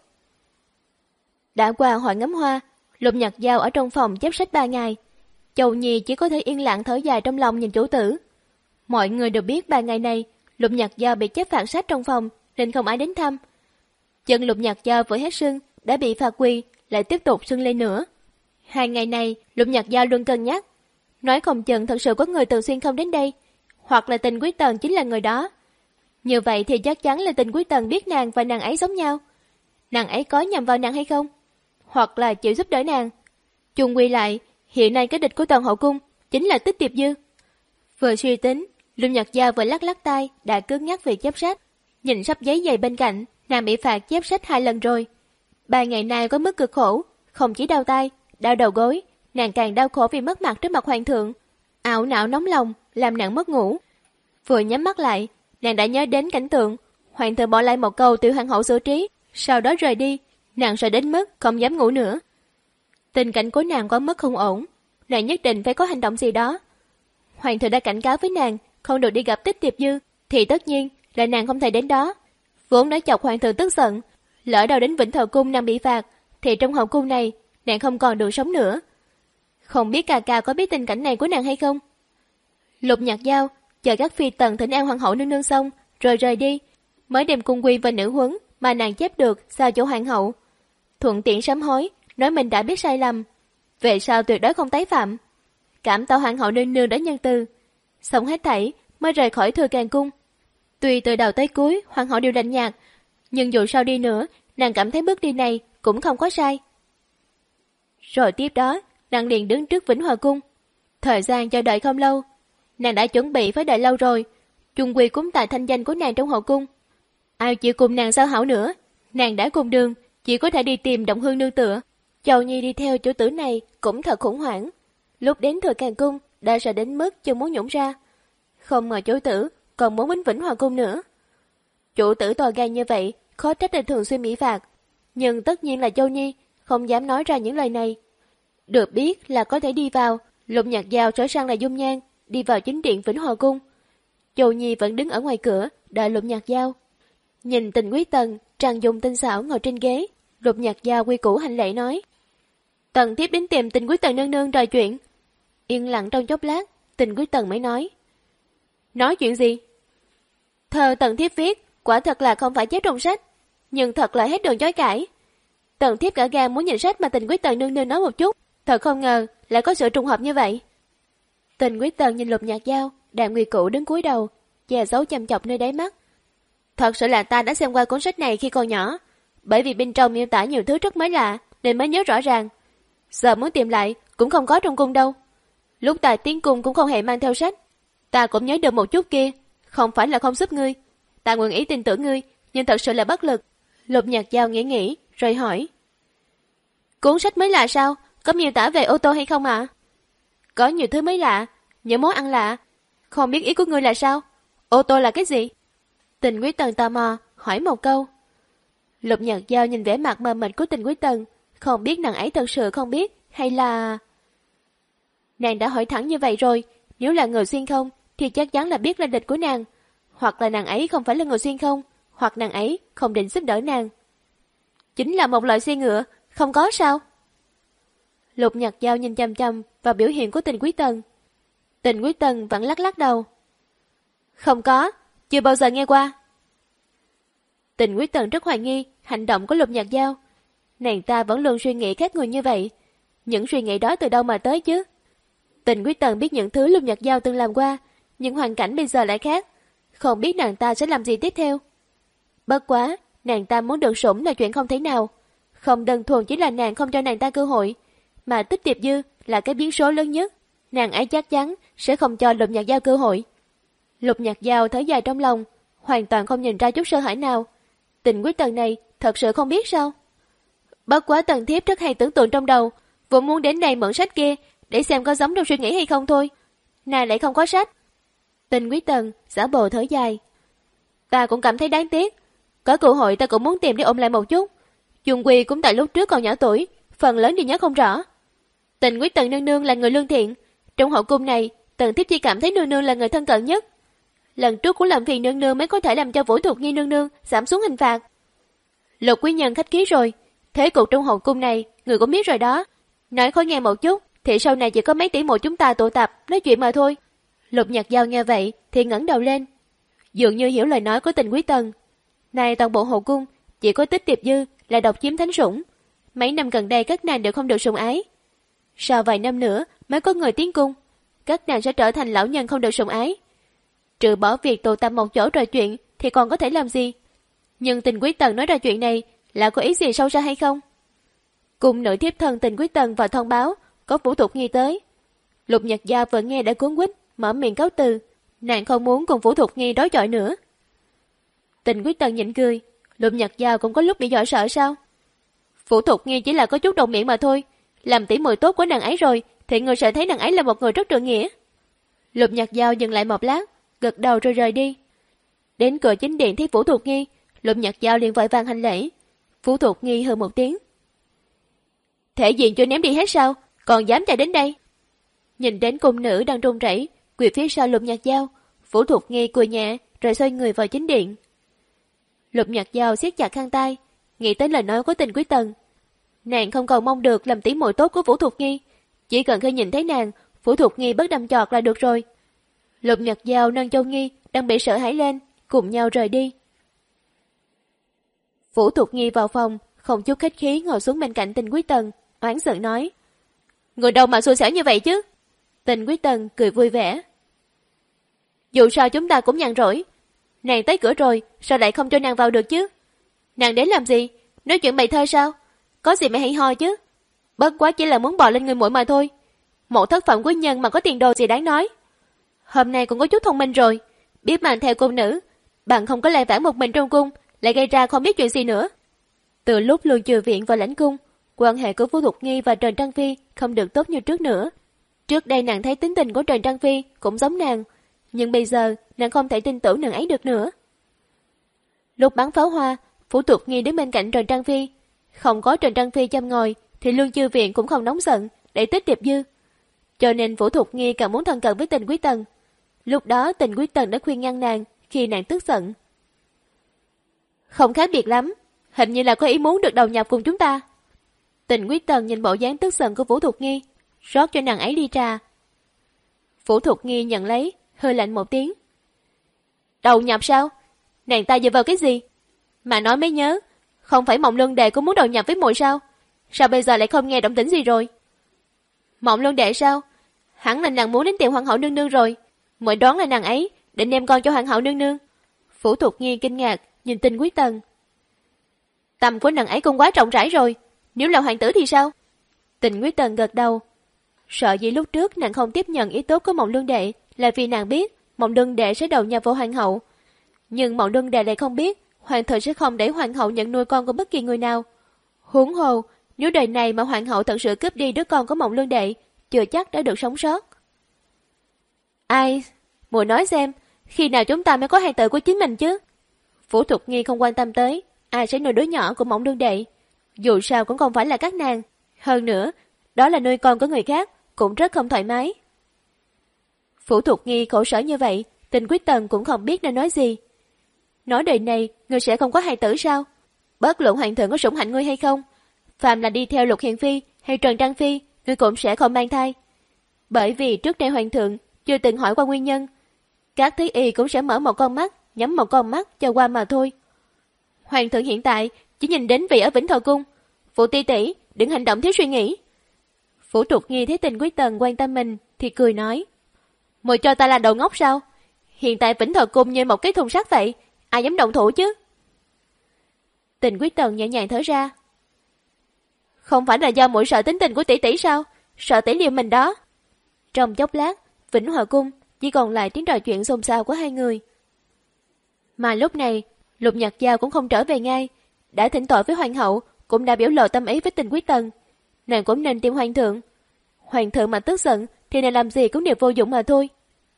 Đã qua hội ngắm hoa, Lục Nhạc Giao ở trong phòng chép sách ba ngày. Châu Nhi chỉ có thể yên lặng thở dài trong lòng nhìn chủ tử. Mọi người đều biết ba ngày này Lục Nhạc Giao bị chép phạt sách trong phòng nên không ai đến thăm. Chân Lục Nhạc Giao vừa hết sưng đã bị phạt quỳ, lại tiếp tục sưng lên nữa. Hai ngày này Lục Nhạc Giao luôn cân nhắc, nói không chừng thật sự có người thường xuyên không đến đây, hoặc là Tình Quý Tần chính là người đó. Như vậy thì chắc chắn là Tình Quý Tần biết nàng và nàng ấy giống nhau. Nàng ấy có nhầm vào nàng hay không? Hoặc là chịu giúp đỡ nàng? Chung quy lại, hiện nay cái địch của toàn hậu cung chính là Tích Tiệp Dư. Vừa suy tính, Lục Nhật Giao vừa lắc lắc tay đã cứng nhắc việc chép sách. Nhìn sắp giấy dày bên cạnh, nàng bị phạt chép sách hai lần rồi. Ba ngày nay có mức cực khổ, không chỉ đau tay, đau đầu gối, nàng càng đau khổ vì mất mặt trước mặt hoàng thượng. Ảo não nóng lòng, làm nàng mất ngủ. Vừa nhắm mắt lại, nàng đã nhớ đến cảnh tượng hoàng thượng bỏ lại một câu tiểu hoàng hậu xử trí, sau đó rời đi. Nàng sợ đến mức không dám ngủ nữa. Tình cảnh của nàng có mức không ổn, nàng nhất định phải có hành động gì đó. Hoàng thượng đã cảnh cáo với nàng không được đi gặp Tích Tiệp Dư, thì tất nhiên là nàng không thể đến đó. Vốn đã chọc hoàng thượng tức giận, lỡ đâu đến Vĩnh Thọ Cung nàng bị phạt, thì trong hậu cung này nàng không còn đường sống nữa. Không biết ca ca có biết tình cảnh này của nàng hay không? Lục Nhật Giao chờ các phi tần thỉnh an hoàng hậu nương nương xong rồi rời đi, mới đem cung quy và nữ huấn mà nàng chép được giao cho hoàng hậu. Thuận tiện sám hối, nói mình đã biết sai lầm, về sau tuyệt đối không tái phạm. Cảm tạ hoàng hậu nương nương đã nhân từ. Xong hết thảy mới rời khỏi Thừa Càng cung. Tuy từ đầu tới cuối hoàng hậu đều lạnh nhạt, nhưng dù sao đi nữa, nàng cảm thấy bước đi này cũng không có sai. Rồi tiếp đó, nàng liền đứng trước Vĩnh Hòa cung. Thời gian chờ đợi không lâu, nàng đã chuẩn bị phải đợi lâu rồi. Chung quy cúng tại thanh danh của nàng trong hậu cung, ai chịu cùng nàng giao hảo nữa. Nàng đã cùng đường, chỉ có thể đi tìm Động Hương nương tựa. Châu Nhi đi theo chủ tử này cũng thật khủng hoảng. Lúc đến Thừa Càng cung đã sợ đến mức chưa muốn nhũng ra. Không ngờ chủ tử còn muốn đến Vĩnh Hòa cung nữa. Chủ tử to gan như vậy, khó trách là thường xuyên bị phạt. Nhưng tất nhiên là Châu Nhi không dám nói ra những lời này. Được biết là có thể đi vào, Lục Nhật Giao trở sang là dung nhan, đi vào chính điện Vĩnh Hòa cung. Châu Nhi vẫn đứng ở ngoài cửa đợi Lục Nhật Giao. Nhìn Tình Quý Tần trang dung tinh xảo ngồi trên ghế, Lục Nhật Giao quy củ hành lễ nói: Tần thiếp đến tìm Tình Quý Tần nương nương trò chuyện. Yên lặng trong chốc lát, Tình Quý Tần mới nói: Nói chuyện gì? Thơ Tần thiếp viết quả thật là không phải chép trong sách, nhưng thật là hết đường chối cãi. Tần thiếp cả gan muốn nhìn sách mà Tình Quý Tần nương nương nói một chút, thật không ngờ lại có sự trùng hợp như vậy. Tình Quý Tần nhìn Lục Nhật Giao đang nguy cũ đứng cúi đầu, che giấu chăm chọc nơi đáy mắt. Thật sự là ta đã xem qua cuốn sách này khi còn nhỏ, bởi vì bên trong miêu tả nhiều thứ rất mới lạ nên mới nhớ rõ ràng. Giờ muốn tìm lại cũng không có trong cung đâu. Lúc ta tiến cung cũng không hề mang theo sách. Ta cũng nhớ được một chút kia, không phải là không giúp ngươi. Ta nguyện ý tin tưởng ngươi, nhưng thật sự là bất lực. Lục Nhật Giao nghĩ nghĩ rồi hỏi: Cuốn sách mới lạ sao? Có miêu tả về ô tô hay không ạ? À? Có nhiều thứ mới lạ, những món ăn lạ. Không biết ý của ngươi là sao? Ô tô là cái gì? Tình Quý Tần tò mò hỏi một câu. Lục Nhật Giao nhìn vẻ mặt mờ mịt của Tình Quý Tần, không biết nàng ấy thật sự không biết hay là... Nàng đã hỏi thẳng như vậy rồi, nếu là người xuyên không thì chắc chắn là biết là địch của nàng. Hoặc là nàng ấy không phải là người xuyên không, hoặc nàng ấy không định giúp đỡ nàng. Chính là một loại xe ngựa, không có sao? Lục Nhật Giao nhìn chăm chăm vào biểu hiện của Tình Quý Tần. Tình Quý Tần vẫn lắc lắc đầu. Không có, chưa bao giờ nghe qua. Tình Quý Tần rất hoài nghi hành động của Lục Nhật Giao. Nàng ta vẫn luôn suy nghĩ khác người như vậy. Những suy nghĩ đó từ đâu mà tới chứ? Tình Quý Tần biết những thứ Lục Nhật Giao từng làm qua, nhưng hoàn cảnh bây giờ lại khác. Không biết nàng ta sẽ làm gì tiếp theo. Bất quá, nàng ta muốn được sủng là chuyện không thể nào. Không đơn thuần chỉ là nàng không cho nàng ta cơ hội, mà Tích Tiệp Dư là cái biến số lớn nhất. Nàng ấy chắc chắn sẽ không cho Lục Nhật Giao cơ hội. Lục Nhật Giao thở dài trong lòng, hoàn toàn không nhìn ra chút sơ hở nào. Tình Quý Tần này thật sự không biết sao? Bất quá Tần thiếp rất hay tưởng tượng trong đầu, vốn muốn đến đây mượn sách kia để xem có giống trong suy nghĩ hay không thôi. Nàng lại không có sách. Tình Quý Tần giả bộ thở dài. Ta cũng cảm thấy đáng tiếc. Có cơ hội ta cũng muốn tìm để ôm lại một chút. Dung Quy cũng tại lúc trước còn nhỏ tuổi, phần lớn thì nhớ không rõ. Tình Quý Tần nương nương là người lương thiện, trong hậu cung này Tần thiếp chỉ cảm thấy nương nương là người thân cận nhất. Lần trước cũng làm phiền nương nương mới có thể làm cho Vũ Thuộc Nghi nương nương giảm xuống hình phạt. Lục quý nhân khách khí rồi, thế cục trong hậu cung này người cũng biết rồi đó. Nói khó nghe một chút thì sau này chỉ có mấy tỷ muội chúng ta tụ tập nói chuyện mà thôi. Lục Nhật Giao nghe vậy thì ngẩng đầu lên, dường như hiểu lời nói của Tình Quý Tần. Này toàn bộ hậu cung chỉ có Tích Tiệp Dư là độc chiếm thánh sủng. Mấy năm gần đây các nàng đều không được sủng ái. Sau vài năm nữa mới có người tiến cung, các nàng sẽ trở thành lão nhân không được sủng ái. Trừ bỏ việc tụ tập một chỗ trò chuyện thì còn có thể làm gì? Nhưng Tình Quý Tần nói ra chuyện này là có ý gì sâu xa hay không? Cùng nữ thiếp thân Tình Quý Tần vào thông báo có Vũ Thục Nghi tới. Lục Nhật Giao vừa nghe đã cuốn quýt, mở miệng cáo từ. Nàng không muốn cùng Vũ Thục Nghi đối chọi nữa. Tình Quý Tần nhịn cười. Lục Nhật Giao cũng có lúc bị dọa sợ sao? Vũ Thục Nghi chỉ là có chút đồng miệng mà thôi. Làm tỉ muội tốt của nàng ấy rồi thì người sẽ thấy nàng ấy là một người rất trượng nghĩa. Lục Nhật Giao dừng lại một lát, gật đầu rồi rời đi. Đến cửa chính điện thấy Vũ Thục Nghi, Lục Nhật Giao liền vội vàng hành lễ. Vũ Thục Nghi hừ một tiếng. Thể diện chưa ném đi hết sao? Còn dám chạy đến đây? Nhìn đến cung nữ đang run rẩy quỳ phía sau Lục Nhật Giao, Vũ Thục Nghi cười nhẹ rồi xoay người vào chính điện. Lục Nhật Giao siết chặt khăn tay, nghĩ tới lời nói của Tình Quý Tần. Nàng không còn mong được làm tỉ muội tốt của Vũ Thục Nghi, chỉ cần khi nhìn thấy nàng, Vũ Thục Nghi bớt đâm chọt là được rồi. Lục Nhật Giao nâng Châu Nghi đang bị sợ hãi lên, cùng nhau rời đi. Vũ Thục Nghi vào phòng, không chút khách khí ngồi xuống bên cạnh Tình Quý Tần, oán giận nói: người đâu mà xui xẻo như vậy chứ? Tình Quý Tần cười vui vẻ: dù sao chúng ta cũng nhàn rỗi, nàng tới cửa rồi, sao lại không cho nàng vào được chứ? Nàng đến làm gì? Nói chuyện bày thơ sao? Có gì mà hay ho chứ? Bất quá chỉ là muốn bò lên người muội mà thôi. Một thất phẩm quý nhân mà có tiền đồ gì đáng nói. Hôm nay cũng có chút thông minh rồi, biết mang theo cung nữ, bạn không có lai vãng một mình trong cung, lại gây ra không biết chuyện gì nữa. Từ lúc Lương Chừa Viện vào lãnh cung, quan hệ của Vũ Thục Nghi và Trần Trang Phi không được tốt như trước nữa. Trước đây nàng thấy tính tình của Trần Trang Phi cũng giống nàng, nhưng bây giờ nàng không thể tin tưởng nàng ấy được nữa. Lúc bắn pháo hoa, Vũ Thục Nghi đứng bên cạnh Trần Trang Phi. Không có Trần Trang Phi chăm ngồi thì Lương Chư Viện cũng không nóng giận để tích Điệp Dư. Cho nên Vũ Thục Nghi càng muốn thân cận với Tình Quý Tần. Lúc đó Tình Quý Tần đã khuyên ngăn nàng khi nàng tức giận. Không khác biệt lắm, hình như là có ý muốn được đầu nhập cùng chúng ta. Tình Quý Tần nhìn bộ dáng tức giận của Vũ Thục Nghi, rót cho nàng ấy ly trà. Vũ Thục Nghi nhận lấy, hơi lạnh một tiếng. Đầu nhập sao? Nàng ta dựa vào cái gì? Mà nói mới nhớ, không phải Mộng Luân Đệ cũng muốn đầu nhập với muội sao? Sao bây giờ lại không nghe động tĩnh gì rồi? Mộng Luân Đệ sao? Hẳn là nàng muốn đến tìm Hoàng hậu nương nương rồi. Muội đoán là nàng ấy định đem con cho Hoàng hậu nương nương. Vũ Thục Nghi kinh ngạc nhìn Tình Quý Tần. Tầm của nàng ấy cũng quá rộng rãi rồi, nếu là hoàng tử thì sao? Tình Quý Tần gật đầu. Sợ gì lúc trước nàng không tiếp nhận ý tốt của Mộng Luân Đệ là vì nàng biết Mộng Luân Đệ sẽ đầu nhập vào hoàng hậu. Nhưng Mộng Luân Đệ lại không biết hoàng thượng sẽ không để hoàng hậu nhận nuôi con của bất kỳ người nào. Huống hồ, nếu đời này mà hoàng hậu thật sự cướp đi đứa con của Mộng Luân Đệ, chưa chắc đã được sống sót. Ai? Muội nói xem, khi nào chúng ta mới có hài tử của chính mình chứ? Vũ Thục Nghi không quan tâm tới ai sẽ nuôi đứa nhỏ của Mộng Luân Đệ. Dù sao cũng không phải là các nàng. Hơn nữa, đó là nuôi con của người khác, cũng rất không thoải mái. Vũ Thục Nghi khổ sở như vậy, Tình Quý Tần cũng không biết nên nói gì. Nói đời này, ngươi sẽ không có hài tử sao? Bất luận hoàng thượng có sủng hạnh ngươi hay không, phàm là đi theo Lục Hiền Phi hay Trần Trang Phi, ngươi cũng sẽ không mang thai. Bởi vì trước đây hoàng thượng chưa từng hỏi qua nguyên nhân, các thí y cũng sẽ mở một con mắt, nhắm một con mắt cho qua mà thôi. Hoàng thượng hiện tại chỉ nhìn đến vị ở Vĩnh Thọ Cung. Phụ tỷ tỷ, đừng hành động thiếu suy nghĩ. Vũ Thục Nghi thấy Tình Quý Tần quan tâm mình thì cười nói: muội cho ta là đầu ngốc sao? Hiện tại Vĩnh Thọ Cung như một cái thùng sắt vậy, ai dám động thủ chứ? Tình Quý Tần nhẹ nhàng thở ra. Không phải là do muội sợ tính tình của tỷ tỷ sao? Sợ tỷ liều mình đó. Trong chốc lát, Vĩnh Hòa Cung chỉ còn lại tiếng trò chuyện xôn xao của hai người. Mà lúc này, Lục Nhật Giao cũng không trở về ngay, đã thỉnh tội với hoàng hậu, cũng đã biểu lộ tâm ý với Tình Quý Tần. Nàng cũng nên tìm hoàng thượng. Hoàng thượng mà tức giận thì nàng làm gì cũng đều vô dụng mà thôi.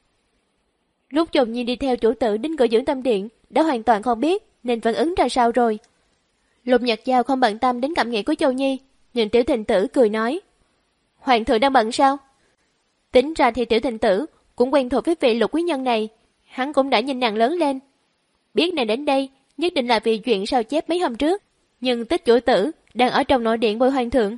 Lúc Chồng Nhi đi theo chủ tử đến cửa dưỡng tâm điện đã hoàn toàn không biết nên phản ứng ra sao rồi. Lục Nhật Giao không bận tâm đến cảm nghĩ của Châu Nhi, nhìn Tiểu Thịnh Tử cười nói: hoàng thượng đang bận sao? Tính ra thì Tiểu Thịnh Tử cũng quen thuộc với vị Lục quý nhân này, hắn cũng đã nhìn nàng lớn lên. Biết nàng đến đây nhất định là vì chuyện sao chép mấy hôm trước, nhưng Tích chủ tử đang ở trong nội điện bồi hoàng thượng.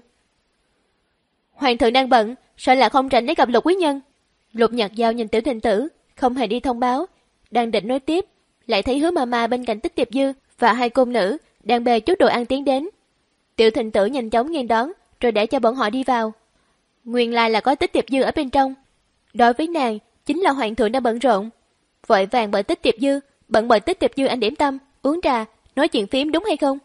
Hoàng thượng đang bận, sợ là không rảnh để gặp Lục quý nhân. Lục Nhật Giao nhìn Tiểu Thịnh Tử không hề đi thông báo, đang định nói tiếp, lại thấy Hứa Mama bên cạnh Tích Tiệp Dư và hai cung nữ đang bê chút đồ ăn tiến đến. Tiểu Thịnh Tử nhanh chóng nghênh đón, rồi để cho bọn họ đi vào. Nguyên lai là có Tích Tiệp Dư ở bên trong. Đối với nàng, chính là hoàng thượng đang bận rộn. Vội vàng bởi Tích Tiệp Dư, bận bội tích tiệp dư ăn điểm tâm, uống trà, nói chuyện phím đúng hay không?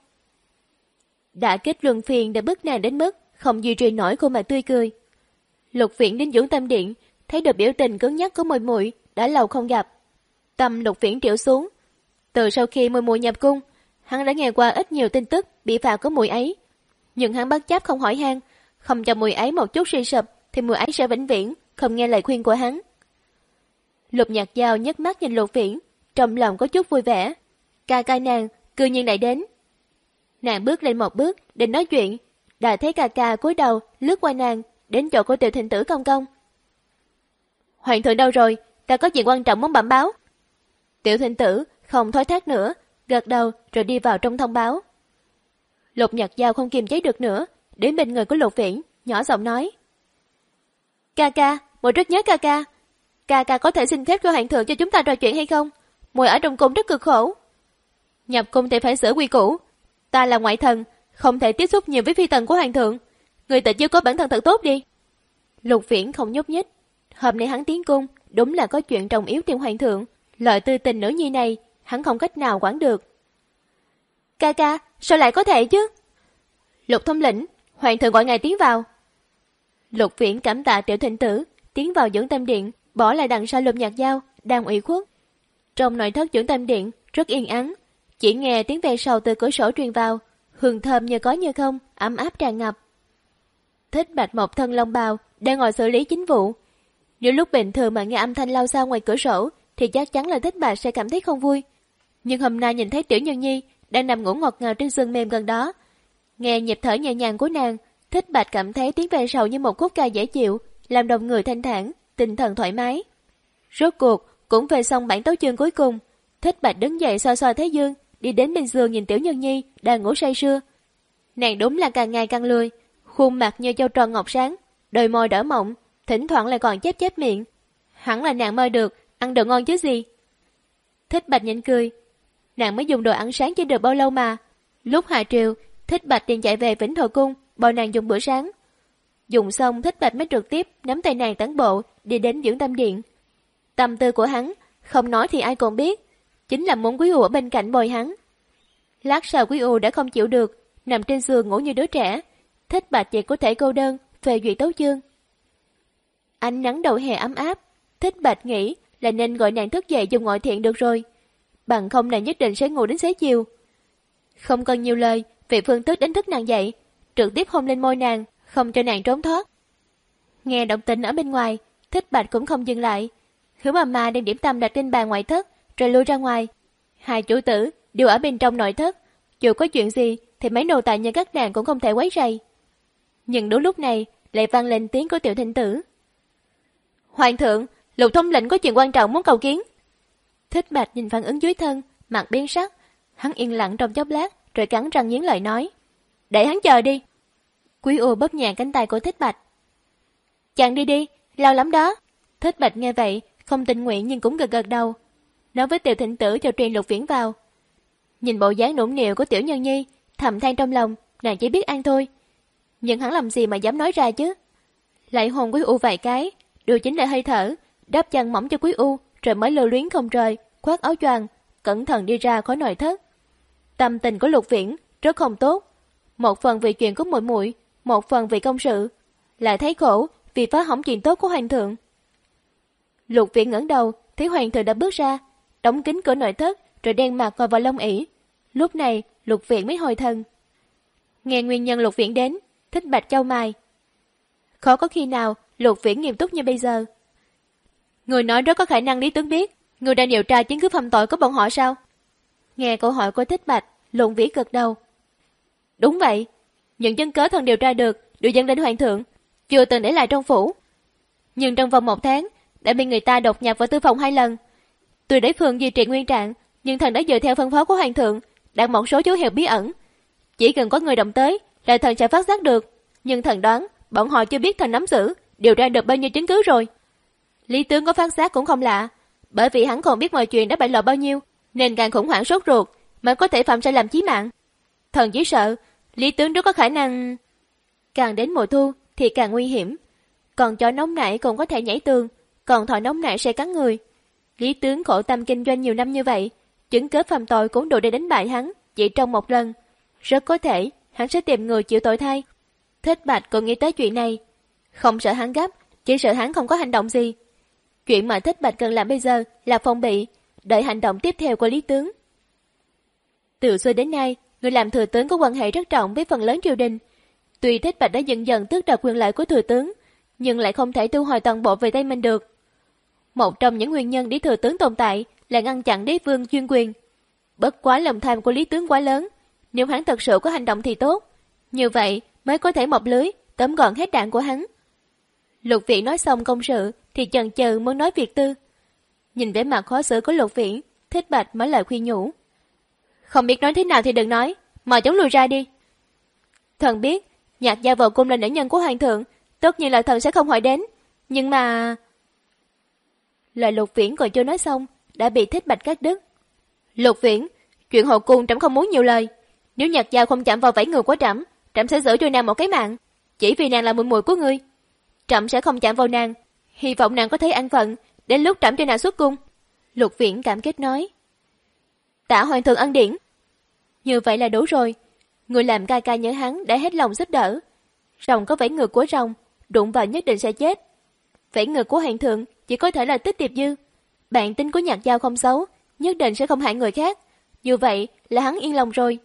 Đã kích luân phiền đã bức nàng đến mức không duy trì nổi khuôn mặt tươi cười. Lục Viễn đến dưỡng tâm điện, thấy được biểu tình cứng nhắc của Mùi Mùi đã lâu không gặp. Tâm Lục Viễn triệu xuống. Từ sau khi Mùi Mùi nhập cung, hắn đã nghe qua ít nhiều tin tức bị phạt của Mùi ấy, nhưng hắn bất chấp không hỏi han, không cho Mùi ấy một chút suy sụp thì Mùi ấy sẽ vĩnh viễn không nghe lời khuyên của hắn. Lục Nhạc Giao nhấc mắt nhìn Lục Viễn, trong lòng có chút vui vẻ. Ca ca nàng cư nhiên lại đến. Nàng bước lên một bước định nói chuyện, đã thấy ca ca cúi đầu lướt qua nàng đến chỗ của Tiểu Thịnh Tử công công. Hoàng thượng đâu rồi? Ta có chuyện quan trọng muốn bẩm báo. Tiểu Thịnh Tử không thối thác nữa, gật đầu rồi đi vào trong thông báo. Lục Nhạc Giao không kiềm chế được nữa, đến bên người của Lục Viễn, nhỏ giọng nói: Ca ca, muội rất nhớ ca ca. Ca ca có thể xin phép của hoàng thượng cho chúng ta trò chuyện hay không? Muội ở trong cung rất cực khổ. Nhập cung thì phải sửa quy củ. Ta là ngoại thần, không thể tiếp xúc nhiều với phi tần của hoàng thượng. Người tự chiếu cố bản thân thật tốt đi. Lục Viễn không nhúc nhích. Hôm nay hắn tiến cung, đúng là có chuyện trọng yếu tìm hoàng thượng. Loại tư tình nữ nhi này, hắn không cách nào quản được. Ca ca, sao lại có thể chứ? Lục thống lĩnh, hoàng thượng gọi ngài tiến vào. Lục Viễn cảm tạ Tiểu Thịnh Tử, tiến vào dưỡng tâm điện, bỏ lại đằng sau Lục Nhạc Giao đang ủy khuất. Trong nội thất dưỡng tâm điện rất yên ắng, chỉ nghe tiếng ve sầu từ cửa sổ truyền vào, hương thơm như có như không, ấm áp tràn ngập. Thích Bạch một thân long bào đang ngồi xử lý chính vụ. Nếu lúc bình thường mà nghe âm thanh lao sao ngoài cửa sổ thì chắc chắn là Thích Bạch sẽ cảm thấy không vui. Nhưng hôm nay nhìn thấy Tiểu Nhân Nhi đang nằm ngủ ngọt ngào trên giường mềm gần đó, nghe nhịp thở nhẹ nhàng của nàng, Thích Bạch cảm thấy tiếng ve sầu như một khúc ca dễ chịu, làm đồng người thanh thản, tinh thần thoải mái. Rốt cuộc cũng về xong bản tấu chương cuối cùng, Thích Bạch đứng dậy xoa xoa thái dương, đi đến bên giường nhìn Tiểu Nhân Nhi đang ngủ say sưa. Nàng đúng là càng ngày càng lười, khuôn mặt như châu tròn ngọc sáng, đôi môi đỏ mọng, thỉnh thoảng lại còn chép chép miệng. Hẳn là nàng mơ được ăn đồ ngon chứ gì. Thích Bạch nhịn cười. Nàng mới dùng đồ ăn sáng chưa được bao lâu mà. Lúc hạ triều, Thích Bạch liền chạy về Vĩnh Thọ Cung bảo nàng dùng bữa sáng. Dùng xong, Thích Bạch mới trực tiếp nắm tay nàng tản bộ đi đến dưỡng tâm điện. Tâm tư của hắn không nói thì ai còn biết, chính là muốn Quý U ở bên cạnh bồi hắn. Lát sau Quý U đã không chịu được, nằm trên giường ngủ như đứa trẻ. Thích Bạch chỉ có thể cô đơn về duyệt tấu chương. Ánh nắng đầu hè ấm áp, Thích Bạch nghĩ là nên gọi nàng thức dậy dùng ngoại thiện được rồi, bằng không nàng nhất định sẽ ngủ đến xế chiều. Không cần nhiều lời, vị Phương Tước đánh thức nàng dậy, trực tiếp hôn lên môi nàng, không cho nàng trốn thoát. Nghe động tĩnh ở bên ngoài, Thích Bạch cũng không dừng lại. Hứa Mama đem điểm tâm đặt trên bàn ngoại thất, rồi lui ra ngoài. Hai chủ tử đều ở bên trong nội thất, dù có chuyện gì thì mấy nô tài như các nàng cũng không thể quấy rầy. Nhưng đúng lúc này lại vang lên tiếng của Tiểu Thịnh Tử. Hoàng thượng, Lục thống lĩnh có chuyện quan trọng muốn cầu kiến. Thích Bạch nhìn phản ứng dưới thân, mặt biến sắc. Hắn yên lặng trong chốc lát, rồi cắn răng nghiến lợi nói: để hắn chờ đi. Quý U bóp nhẹ cánh tay của Thích Bạch. Chàng đi đi, lâu lắm đó. Thích Bạch nghe vậy, không tình nguyện nhưng cũng gật gật đầu, nói với Tiểu Thịnh Tử cho truyền Lục Viễn vào. Nhìn bộ dáng nũng nịu của Tiểu Nhân Nhi, thầm than trong lòng, nàng chỉ biết ăn thôi. Nhưng hắn làm gì mà dám nói ra chứ? Lại hôn Quý U vài cái, điều chỉnh lại hơi thở, đắp chăn mỏng cho Quý U, rồi mới lưu luyến không rời, khoác áo choàng, cẩn thận đi ra khỏi nội thất. Tâm tình của Lục Viễn rất không tốt, một phần vì chuyện của muội muội, một phần vì công sự, lại thấy khổ vì phá hỏng chuyện tốt của hoàng thượng. Lục Viễn ngẩng đầu, thấy hoàng thượng đã bước ra, đóng kín cửa nội thất, rồi đen mặt ngồi vào lông ỷ. Lúc này, Lục Viễn mới hồi thần. Nghe nguyên nhân Lục Viễn đến, Thích Bạch chau mày. Khó có khi nào Lục Viễn nghiêm túc như bây giờ. Người nói rất có khả năng Lý tướng biết, người đang điều tra chứng cứ phạm tội của bọn họ sao? Nghe câu hỏi của Thích Bạch, Lục Vĩ gật đầu. Đúng vậy, những chứng cớ thần điều tra được đều dẫn đến hoàng thượng, chưa từng để lại trong phủ. Nhưng trong vòng một tháng đã bị người ta đột nhập vào tư phòng hai lần. Tuy đối phương duy trì nguyên trạng, nhưng thần đã dựa theo phân phó của hoàng thượng, đặt một số dấu hiệu bí ẩn. Chỉ cần có người động tới là thần sẽ phát giác được. Nhưng thần đoán bọn họ chưa biết thần nắm giữ, điều tra được bao nhiêu chứng cứ rồi. Lý tướng có phát giác cũng không lạ, bởi vì hắn còn biết mọi chuyện đã bại lộ bao nhiêu, nên càng khủng hoảng sốt ruột mà có thể phạm sai lầm chí mạng. Thần chỉ sợ Lý tướng rất có khả năng. Càng đến mùa thu thì càng nguy hiểm. Còn chó nóng nảy cũng có thể nhảy tường, còn thỏ nóng nảy sẽ cắn người. Lý tướng khổ tâm kinh doanh nhiều năm như vậy, chứng cớ phạm tội cũng đủ để đánh bại hắn chỉ trong một lần. Rất có thể hắn sẽ tìm người chịu tội thay. Thích Bạch cũng nghĩ tới chuyện này. Không sợ hắn gấp, chỉ sợ hắn không có hành động gì. Chuyện mà Thích Bạch cần làm bây giờ là phòng bị, đợi hành động tiếp theo của Lý Tướng. Từ xưa đến nay, người làm thừa tướng có quan hệ rất trọng với phần lớn triều đình. Tuy Thích Bạch đã dần dần tước đoạt quyền lợi của thừa tướng, nhưng lại không thể thu hồi toàn bộ về tay mình được. Một trong những nguyên nhân để thừa tướng tồn tại là ngăn chặn đế vương chuyên quyền. Bất quá lòng tham của Lý Tướng quá lớn, nếu hắn thật sự có hành động thì tốt, như vậy mới có thể mọc lưới, tóm gọn hết đạn của hắn. Lục Viễn nói xong công sự thì chần chừ muốn nói việc tư. Nhìn vẻ mặt khó xử của Lục Viễn, Thích Bạch mới lời khuyên nhủ. Không biết nói thế nào thì đừng nói, mời chúng lùi ra đi. Thần biết, Nhạc Gia vào cung là nữ nhân của hoàng thượng, tất nhiên là thần sẽ không hỏi đến. Nhưng mà... Lời Lục Viễn còn chưa nói xong, đã bị Thích Bạch cắt đứt. Lục Viễn, chuyện hậu cung trẫm không muốn nhiều lời. Nếu Nhạc Gia không chạm vào vảy người của trẫm, trẫm sẽ giữ cho nàng một cái mạng. Chỉ vì nàng là muội muội của ngươi, trẫm sẽ không chạm vào nàng. Hy vọng nàng có thể an phận, đến lúc trẫm cho nàng xuất cung. Lục Viễn cảm kích nói. Tạ hoàng thượng ân điển. Như vậy là đủ rồi. Người làm ca ca nhớ hắn đã hết lòng giúp đỡ. Rồng có vảy ngược của rồng, đụng vào nhất định sẽ chết. Vảy ngược của hoàng thượng chỉ có thể là Tích Tiệp Dư. Bạn tính của Nhạc Giao không xấu, nhất định sẽ không hại người khác. Như vậy là hắn yên lòng rồi.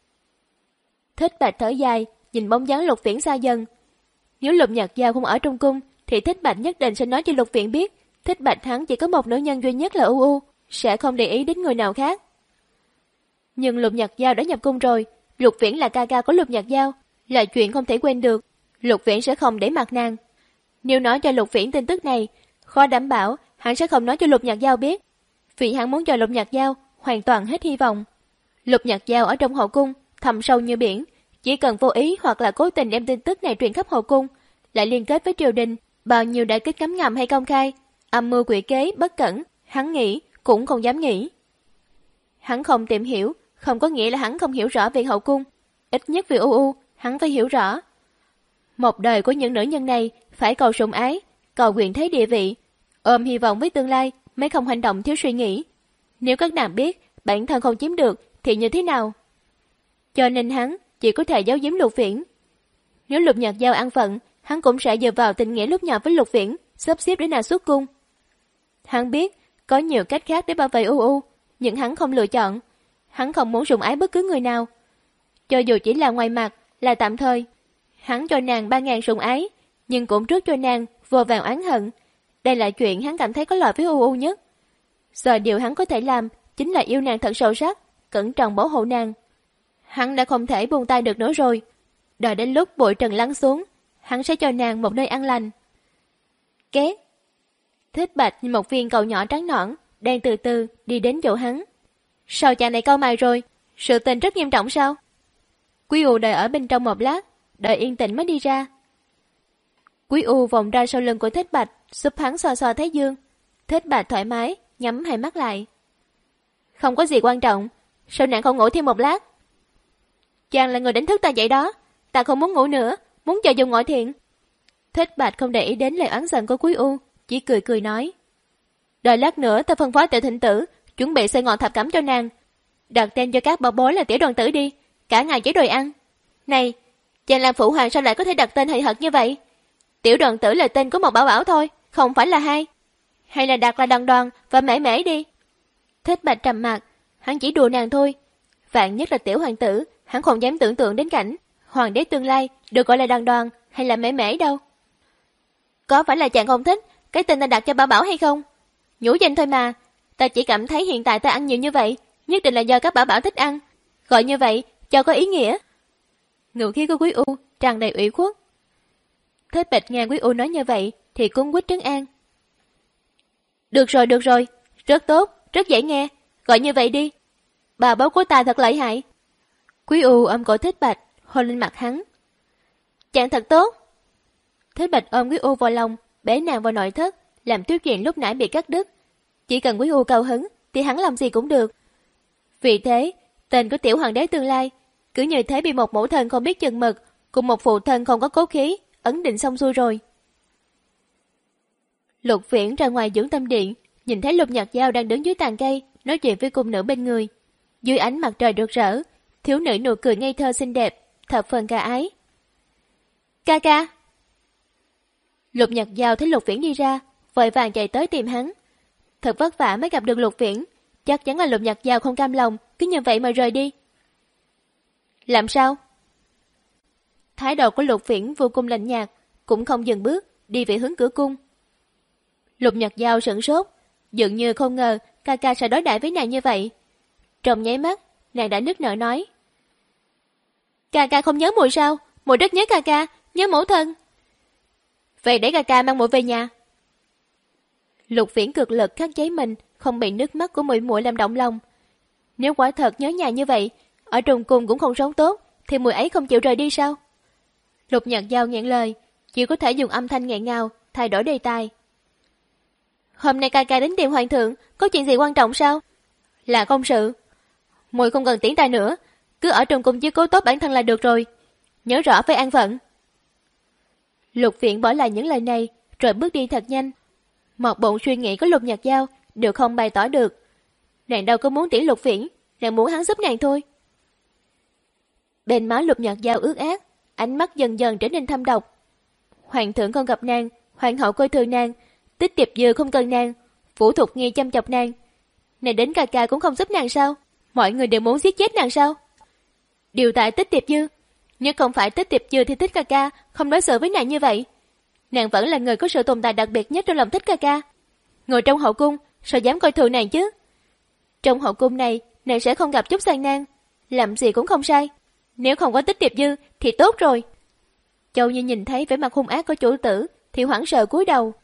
Thích Bạch thở dài, nhìn bóng dáng Lục Viễn xa dần. Nếu Lục Nhạc Giao không ở trong cung, thì Thích Bạch nhất định sẽ nói cho Lục Viễn biết, Thích Bạch hắn chỉ có một nữ nhân duy nhất là U U, sẽ không để ý đến người nào khác. Nhưng Lục Nhạc Giao đã nhập cung rồi, Lục Viễn là ca ca của Lục Nhạc Giao, là chuyện không thể quên được. Lục Viễn sẽ không để mặt nàng. Nếu nói cho Lục Viễn tin tức này, khó đảm bảo hắn sẽ không nói cho Lục Nhạc Giao biết, vì hắn muốn cho Lục Nhạc Giao hoàn toàn hết hy vọng. Lục Nhạc Giao ở trong hậu cung thầm sâu như biển, chỉ cần vô ý hoặc là cố tình đem tin tức này truyền khắp hậu cung, lại liên kết với triều đình, bao nhiêu đã kích cấm ngầm hay công khai, âm mưu quỷ kế bất cẩn, hắn nghĩ cũng không dám nghĩ. Hắn không tìm hiểu, không có nghĩa là hắn không hiểu rõ về hậu cung, ít nhất về U U, hắn phải hiểu rõ. Một đời của những nữ nhân này phải cầu sủng ái, cầu quyền thế địa vị, ôm hy vọng với tương lai, mới không hành động thiếu suy nghĩ. Nếu các nàng biết bản thân không chiếm được thì như thế nào? Cho nên hắn chỉ có thể giấu giếm Lục Viễn. Nếu Lục Nhạc Giao an phận, hắn cũng sẽ dựa vào tình nghĩa lúc nhỏ với Lục Viễn, sắp xếp để nàng xuất cung. Hắn biết có nhiều cách khác để bảo vệ U U, nhưng hắn không lựa chọn. Hắn không muốn sủng ái bất cứ người nào. Cho dù chỉ là ngoài mặt, là tạm thời. Hắn cho nàng ba ngàn sủng ái, nhưng cũng trước cho nàng vô vàn oán hận. Đây là chuyện hắn cảm thấy có lợi với U U nhất. Giờ điều hắn có thể làm chính là yêu nàng thật sâu sắc, cẩn trọng bảo hộ nàng. Hắn đã không thể buông tay được nữa rồi. Đợi đến lúc bụi trần lắng xuống, hắn sẽ cho nàng một nơi an lành. Két. Thích Bạch như một viên cầu nhỏ trắng nõn, đang từ từ đi đến chỗ hắn. Sao chàng này cau mày rồi? Sự tình rất nghiêm trọng sao? Quý U đợi ở bên trong một lát, đợi yên tĩnh mới đi ra. Quý U vòng ra sau lưng của Thích Bạch, giúp hắn xoa xoa thái dương. Thích Bạch thoải mái, nhắm hai mắt lại. Không có gì quan trọng, sao nàng không ngủ thêm một lát? Chàng là người đánh thức ta dậy đó, ta không muốn ngủ nữa, muốn chờ dùng ngoại thiện. Thích Bạch không để ý đến lời oán giận của Quý U, chỉ cười cười nói. Đợi lát nữa ta phân phó Tiểu Thịnh Tử chuẩn bị xây ngọn thập cẩm cho nàng, đặt tên cho các bảo bối là Tiểu Đoàn Tử đi, cả ngày chế đòi ăn. Này, chàng làm phụ hoàng sao lại có thể đặt tên hời hợt như vậy? Tiểu Đoàn Tử là tên của một bảo bảo thôi, không phải là hai. Hay là đặt là Đoàn Đoàn và Mễ Mễ đi. Thích Bạch trầm mặt, hắn chỉ đùa nàng thôi. Vạn nhất là Tiểu Hoàng Tử, hắn không dám tưởng tượng đến cảnh hoàng đế tương lai được gọi là Đoàn Đoàn hay là Mễ Mễ đâu. Có phải là chàng không thích cái tên ta đặt cho bảo bảo hay không? Nhũ danh thôi mà, ta chỉ cảm thấy hiện tại ta ăn nhiều như vậy, nhất định là do các bảo bảo thích ăn. Gọi như vậy cho có ý nghĩa. Ngữ khí của Quý U tràn đầy ủy khuất. Thích Bạch nghe Quý U nói như vậy thì cũng quýt trấn an. Được rồi, được rồi, rất tốt, rất dễ nghe, gọi như vậy đi. Bà báu của ta thật lợi hại. Quý U ôm cổ Thích Bạch, hôn lên mặt hắn. Chàng thật tốt. Thích Bạch ôm Quý U vào lòng, bế nàng vào nội thất, làm tiếp chuyện lúc nãy bị cắt đứt. Chỉ cần Quý U cao hứng thì hắn làm gì cũng được. Vì thế, tên của Tiểu Hoàng đế tương lai cứ như thế bị một mẫu thân không biết chừng mực cùng một phụ thân không có cố khí ấn định xong xuôi rồi. Lục Viễn ra ngoài dưỡng tâm điện, nhìn thấy Lục Nhạc Giao đang đứng dưới tàn cây, nói chuyện với cung nữ bên người. Dưới ánh mặt trời rực rỡ, thiếu nữ nụ cười ngây thơ xinh đẹp, thập phần ca ái. Ca ca! Lục Nhật Giao thấy Lục Viễn đi ra, vội vàng chạy tới tìm hắn. Thật vất vả mới gặp được Lục Viễn, chắc chắn là Lục Nhật Giao không cam lòng, cứ như vậy mà rời đi. Làm sao? Thái độ của Lục Viễn vô cùng lạnh nhạt, cũng không dừng bước, đi về hướng cửa cung. Lục Nhật Giao sửng sốt, dường như không ngờ ca ca sẽ đối đãi với nàng như vậy. Trong nháy mắt, nàng đã nức nở nói. Ca ca không nhớ muội sao? Muội rất nhớ ca ca, nhớ mẫu thân. Vậy để ca ca mang muội về nhà. Lục Viễn cực lực khắc chế mình, không bị nước mắt của muội muội làm động lòng. Nếu quả thật nhớ nhà như vậy, ở trùng cung cũng không sống tốt, thì muội ấy không chịu rời đi sao? Lục Nhật Giao nghẹn lời, chỉ có thể dùng âm thanh nghẹn ngào thay đổi đề tài. Hôm nay ca ca đến tìm hoàng thượng, có chuyện gì quan trọng sao? Là công sự. Muội không cần tiễn ta nữa, cứ ở trong cung chiếu cố tốt bản thân là được rồi. Nhớ rõ phải an phận. Lục Viễn bỏ lại những lời này, rồi bước đi thật nhanh. Một bụng suy nghĩ của Lục Nhật Giao đều không bày tỏ được. Nàng đâu có muốn tiễn Lục Viễn, nàng muốn hắn giúp nàng thôi. Bên má Lục Nhật Giao ướt át, ánh mắt dần dần trở nên thâm độc. Hoàng thượng không gặp nàng, hoàng hậu coi thường nàng, Tích Tiệp Dư không cần nàng, Phủ Thục Nghi chăm chọc nàng. Nàng đến ca ca cũng không giúp nàng sao? Mọi người đều muốn giết chết nàng sao? Điều tại Tích Tiệp Dư, nếu không phải Tích Tiệp Dư thì Tích ca ca không đối xử với nàng như vậy. Nàng vẫn là người có sự tồn tại đặc biệt nhất trong lòng Tích ca ca. Ngồi trong hậu cung, sao dám coi thường nàng chứ? Trong hậu cung này, nàng sẽ không gặp chút gian nan, làm gì cũng không sai. Nếu không có Tích Tiệp Dư thì tốt rồi. Châu Như nhìn thấy vẻ mặt hung ác của chủ tử thì hoảng sợ cúi đầu.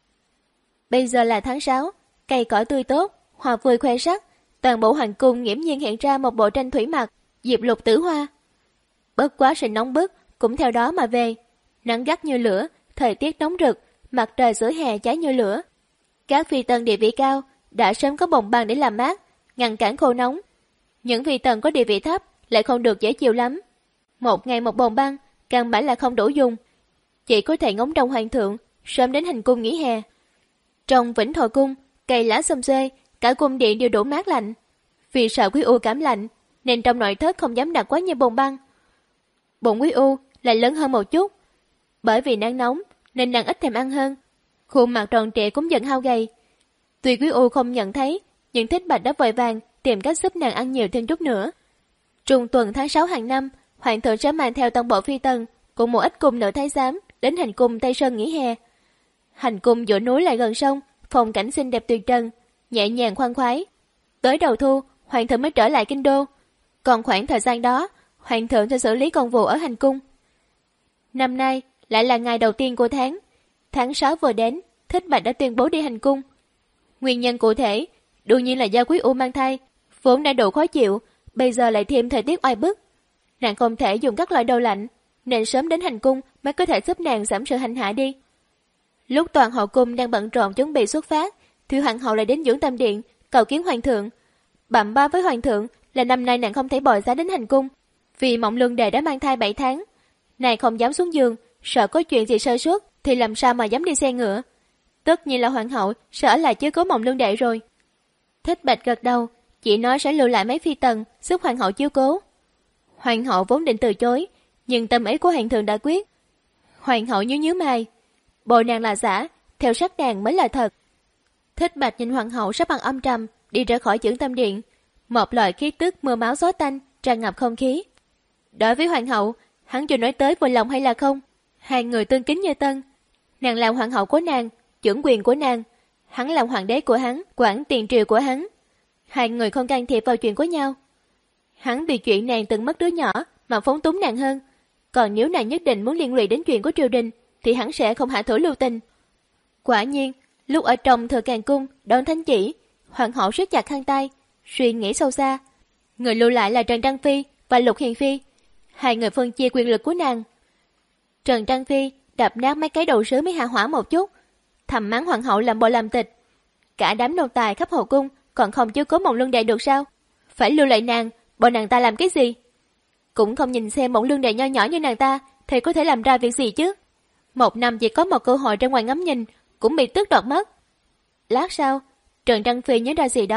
Bây giờ là tháng sáu, cây cỏ tươi tốt, hoa vui khoe sắc, toàn bộ hoàng cung nghiễm nhiên hiện ra một bộ tranh thủy mặc, diệp lục tử hoa. Bất quá sự nóng bức cũng theo đó mà về, nắng gắt như lửa, thời tiết nóng rực, mặt trời giữa hè cháy như lửa. Các phi tần địa vị cao đã sớm có bồng băng để làm mát, ngăn cản khô nóng. Những phi tần có địa vị thấp lại không được dễ chịu lắm. Một ngày một bồng băng, căn bản là không đủ dùng, chỉ có thể ngóng trông hoàng thượng sớm đến hành cung nghỉ hè. Trong Vĩnh Thọ cung, cây lá xum xuê, cả cung điện đều đủ mát lạnh. Vì sợ Quý U cảm lạnh, nên trong nội thất không dám đặt quá nhiều bồn băng. Bụng Quý U lại lớn hơn một chút, bởi vì nắng nóng nên nàng ít thèm ăn hơn. Khuôn mặt tròn trịa cũng dần hao gầy. Tuy Quý U không nhận thấy, nhưng Thích Bạch đã vội vàng tìm cách giúp nàng ăn nhiều thêm chút nữa. Trung tuần tháng sáu hàng năm, hoàng thượng sẽ mang theo toàn bộ phi tần cùng một ít cung nữ thái giám đến hành cung Tây Sơn nghỉ hè. Hành cung giữa núi lại gần sông, phong cảnh xinh đẹp tuyệt trần, nhẹ nhàng khoan khoái. Tới đầu thu, hoàng thượng mới trở lại kinh đô. Còn khoảng thời gian đó, hoàng thượng sẽ xử lý công vụ ở hành cung. Năm nay lại là ngày đầu tiên của tháng. Tháng sáu vừa đến, Thích Bạch đã tuyên bố đi hành cung. Nguyên nhân cụ thể, đương nhiên là do Quý U mang thai, vốn đã đủ khó chịu, bây giờ lại thêm thời tiết oai bức. Nàng không thể dùng các loại đồ lạnh, nên sớm đến hành cung mới có thể giúp nàng giảm sự hành hạ đi. Lúc toàn hậu cung đang bận rộn chuẩn bị xuất phát, Thủy hoàng hậu lại đến Dưỡng Tâm Điện cầu kiến hoàng thượng. Bẩm báo với hoàng thượng là năm nay nàng không thể bồi giá đến hành cung, vì Mộng Lương Đệ đã mang thai bảy tháng. Nàng không dám xuống giường, sợ có chuyện gì sơ suất thì làm sao mà dám đi xe ngựa. Tất nhiên là hoàng hậu sẽ ở lại chiếu cố Mộng Lương Đệ rồi. Thích Bạch gật đầu, chỉ nói sẽ lưu lại mấy phi tần giúp hoàng hậu chiếu cố. Hoàng hậu vốn định từ chối, nhưng tâm ý của hoàng thượng đã quyết. Hoàng hậu nhíu nhíu mày, bộ nàng là giả, theo sắc nàng mới là thật. Thích Bạch nhìn hoàng hậu sắp bằng âm trầm đi ra khỏi Dưỡng Tâm Điện, một loại khí tức mưa máu gió tanh tràn ngập không khí. Đối với hoàng hậu, hắn chưa nói tới vui lòng hay là không, hai người tương kính như tân. Nàng làm hoàng hậu của nàng, trưởng quyền của nàng, hắn làm hoàng đế của hắn, quản tiền triều của hắn. Hai người không can thiệp vào chuyện của nhau. Hắn vì chuyện nàng từng mất đứa nhỏ mà phóng túng nàng hơn, còn nếu nàng nhất định muốn liên lụy đến chuyện của triều đình thì hắn sẽ không hạ thủ lưu tình. Quả nhiên, lúc ở trong Thừa Càng cung đón thánh chỉ, hoàng hậu siết chặt khăn tay, suy nghĩ sâu xa. Người lưu lại là Trần Trang Phi và Lục Hiền Phi, hai người phân chia quyền lực của nàng. Trần Trang Phi đập nát mấy cái đầu sứ mới hạ hỏa một chút, thầm mắng hoàng hậu làm bộ làm tịch. Cả đám nô tài khắp hậu cung còn không chiếu cố Mộng Lương Đệ được sao? Phải lưu lại nàng, bọn nàng ta làm cái gì? Cũng không nhìn xem Mộng Lương Đệ nho nhỏ như nàng ta thì có thể làm ra việc gì chứ? Một năm chỉ có một cơ hội ra ngoài ngắm nhìn cũng bị tước đoạt mất. Lát sau, Trần Trang Phi nhớ ra gì đó,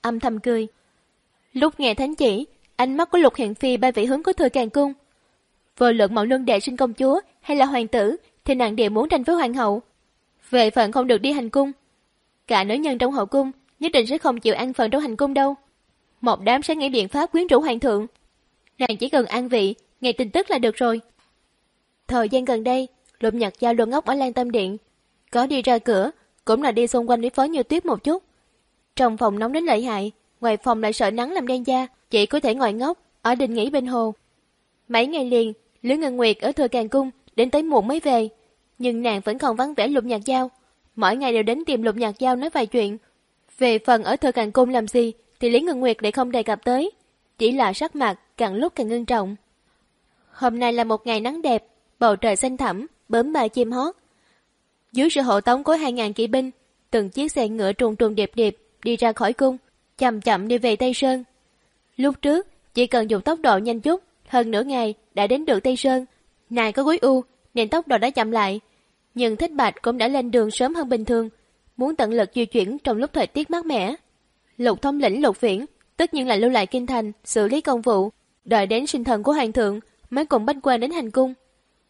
âm thầm cười. Lúc nghe thánh chỉ, ánh mắt của Lục Hiền Phi bay về hướng của Thừa Càng Cung. Vô luận Mộng Luân Đệ sinh công chúa hay là hoàng tử, thì nàng đều muốn tranh với hoàng hậu. Về phận không được đi hành cung. Cả nữ nhân trong hậu cung nhất định sẽ không chịu ăn phần trong hành cung đâu. Một đám sẽ nghĩ biện pháp quyến rũ hoàng thượng. Nàng chỉ cần an vị, nghe tin tức là được rồi. Thời gian gần đây, Lục Nhật Giao luôn ngốc ở Lan Tâm Điện. Có đi ra cửa, cũng là đi xung quanh với Phó Như Tuyết một chút. Trong phòng nóng đến lợi hại, ngoài phòng lại sợ nắng làm đen da, chỉ có thể ngồi ngốc ở đình nghỉ bên hồ. Mấy ngày liền, Lữ Ngân Nguyệt ở Thừa Càng Cung đến tới muộn mới về, nhưng nàng vẫn còn vắng vẻ Lục Nhật Giao. Mỗi ngày đều đến tìm Lục Nhật Giao nói vài chuyện. Về phần ở Thừa Càng Cung làm gì thì Lý Ngân Nguyệt lại không đề cập tới, chỉ là sắc mặt càng lúc càng ngưng trọng. Hôm nay là một ngày nắng đẹp, bầu trời xanh thẳm, bướm bay chim hót. Dưới sự hộ tống của hai ngàn kỵ binh, từng chiếc xe ngựa trùng trùng điệp điệp đi ra khỏi cung, chậm chậm đi về Tây Sơn. Lúc trước chỉ cần dùng tốc độ nhanh chút, hơn nửa ngày đã đến được Tây Sơn. Này có gối u nên tốc độ đã chậm lại, nhưng Thích Bạch cũng đã lên đường sớm hơn bình thường, muốn tận lực di chuyển trong lúc thời tiết mát mẻ. Lục thống lĩnh Lục Viễn tất nhiên là lưu lại kinh thành xử lý công vụ, đợi đến sinh thần của hoàng thượng mới cùng bách quan đến hành cung.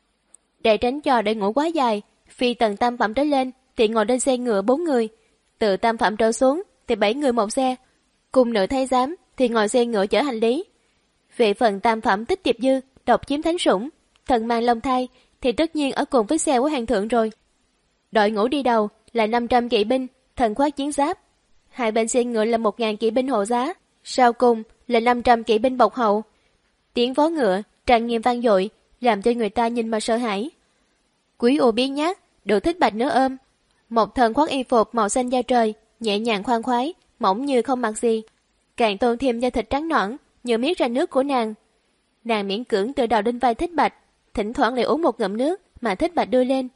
Để tránh cho đội ngũ quá dài, phi tầng tam phẩm trở lên thì ngồi trên xe ngựa bốn người, từ tam phẩm trở xuống thì bảy người một xe, cùng nữ thái giám thì ngồi xe ngựa chở hành lý. Về phần tam phẩm Tích Tiệp Dư độc chiếm thánh sủng, thần mang long thai thì tất nhiên ở cùng với xe của hoàng thượng rồi. Đội ngũ đi đầu là năm trăm kỵ binh thần khoác chiến giáp, hai bên xe ngựa là một nghìn kỵ binh hộ giá, sau cùng là năm trăm kỵ binh bọc hậu. Tiếng vó ngựa trang nghiêm vang dội, làm cho người ta nhìn mà sợ hãi. Quý ô biến nhát được Thích Bạch nỡ ôm, một thân khoác y phục màu xanh da trời, nhẹ nhàng khoan khoái, mỏng như không mặc gì, càng tôn thêm da thịt trắng nõn như miết ra nước của nàng. Nàng miễn cưỡng tựa đầu lên vai Thích Bạch, thỉnh thoảng lại uống một ngụm nước mà Thích Bạch đưa lên.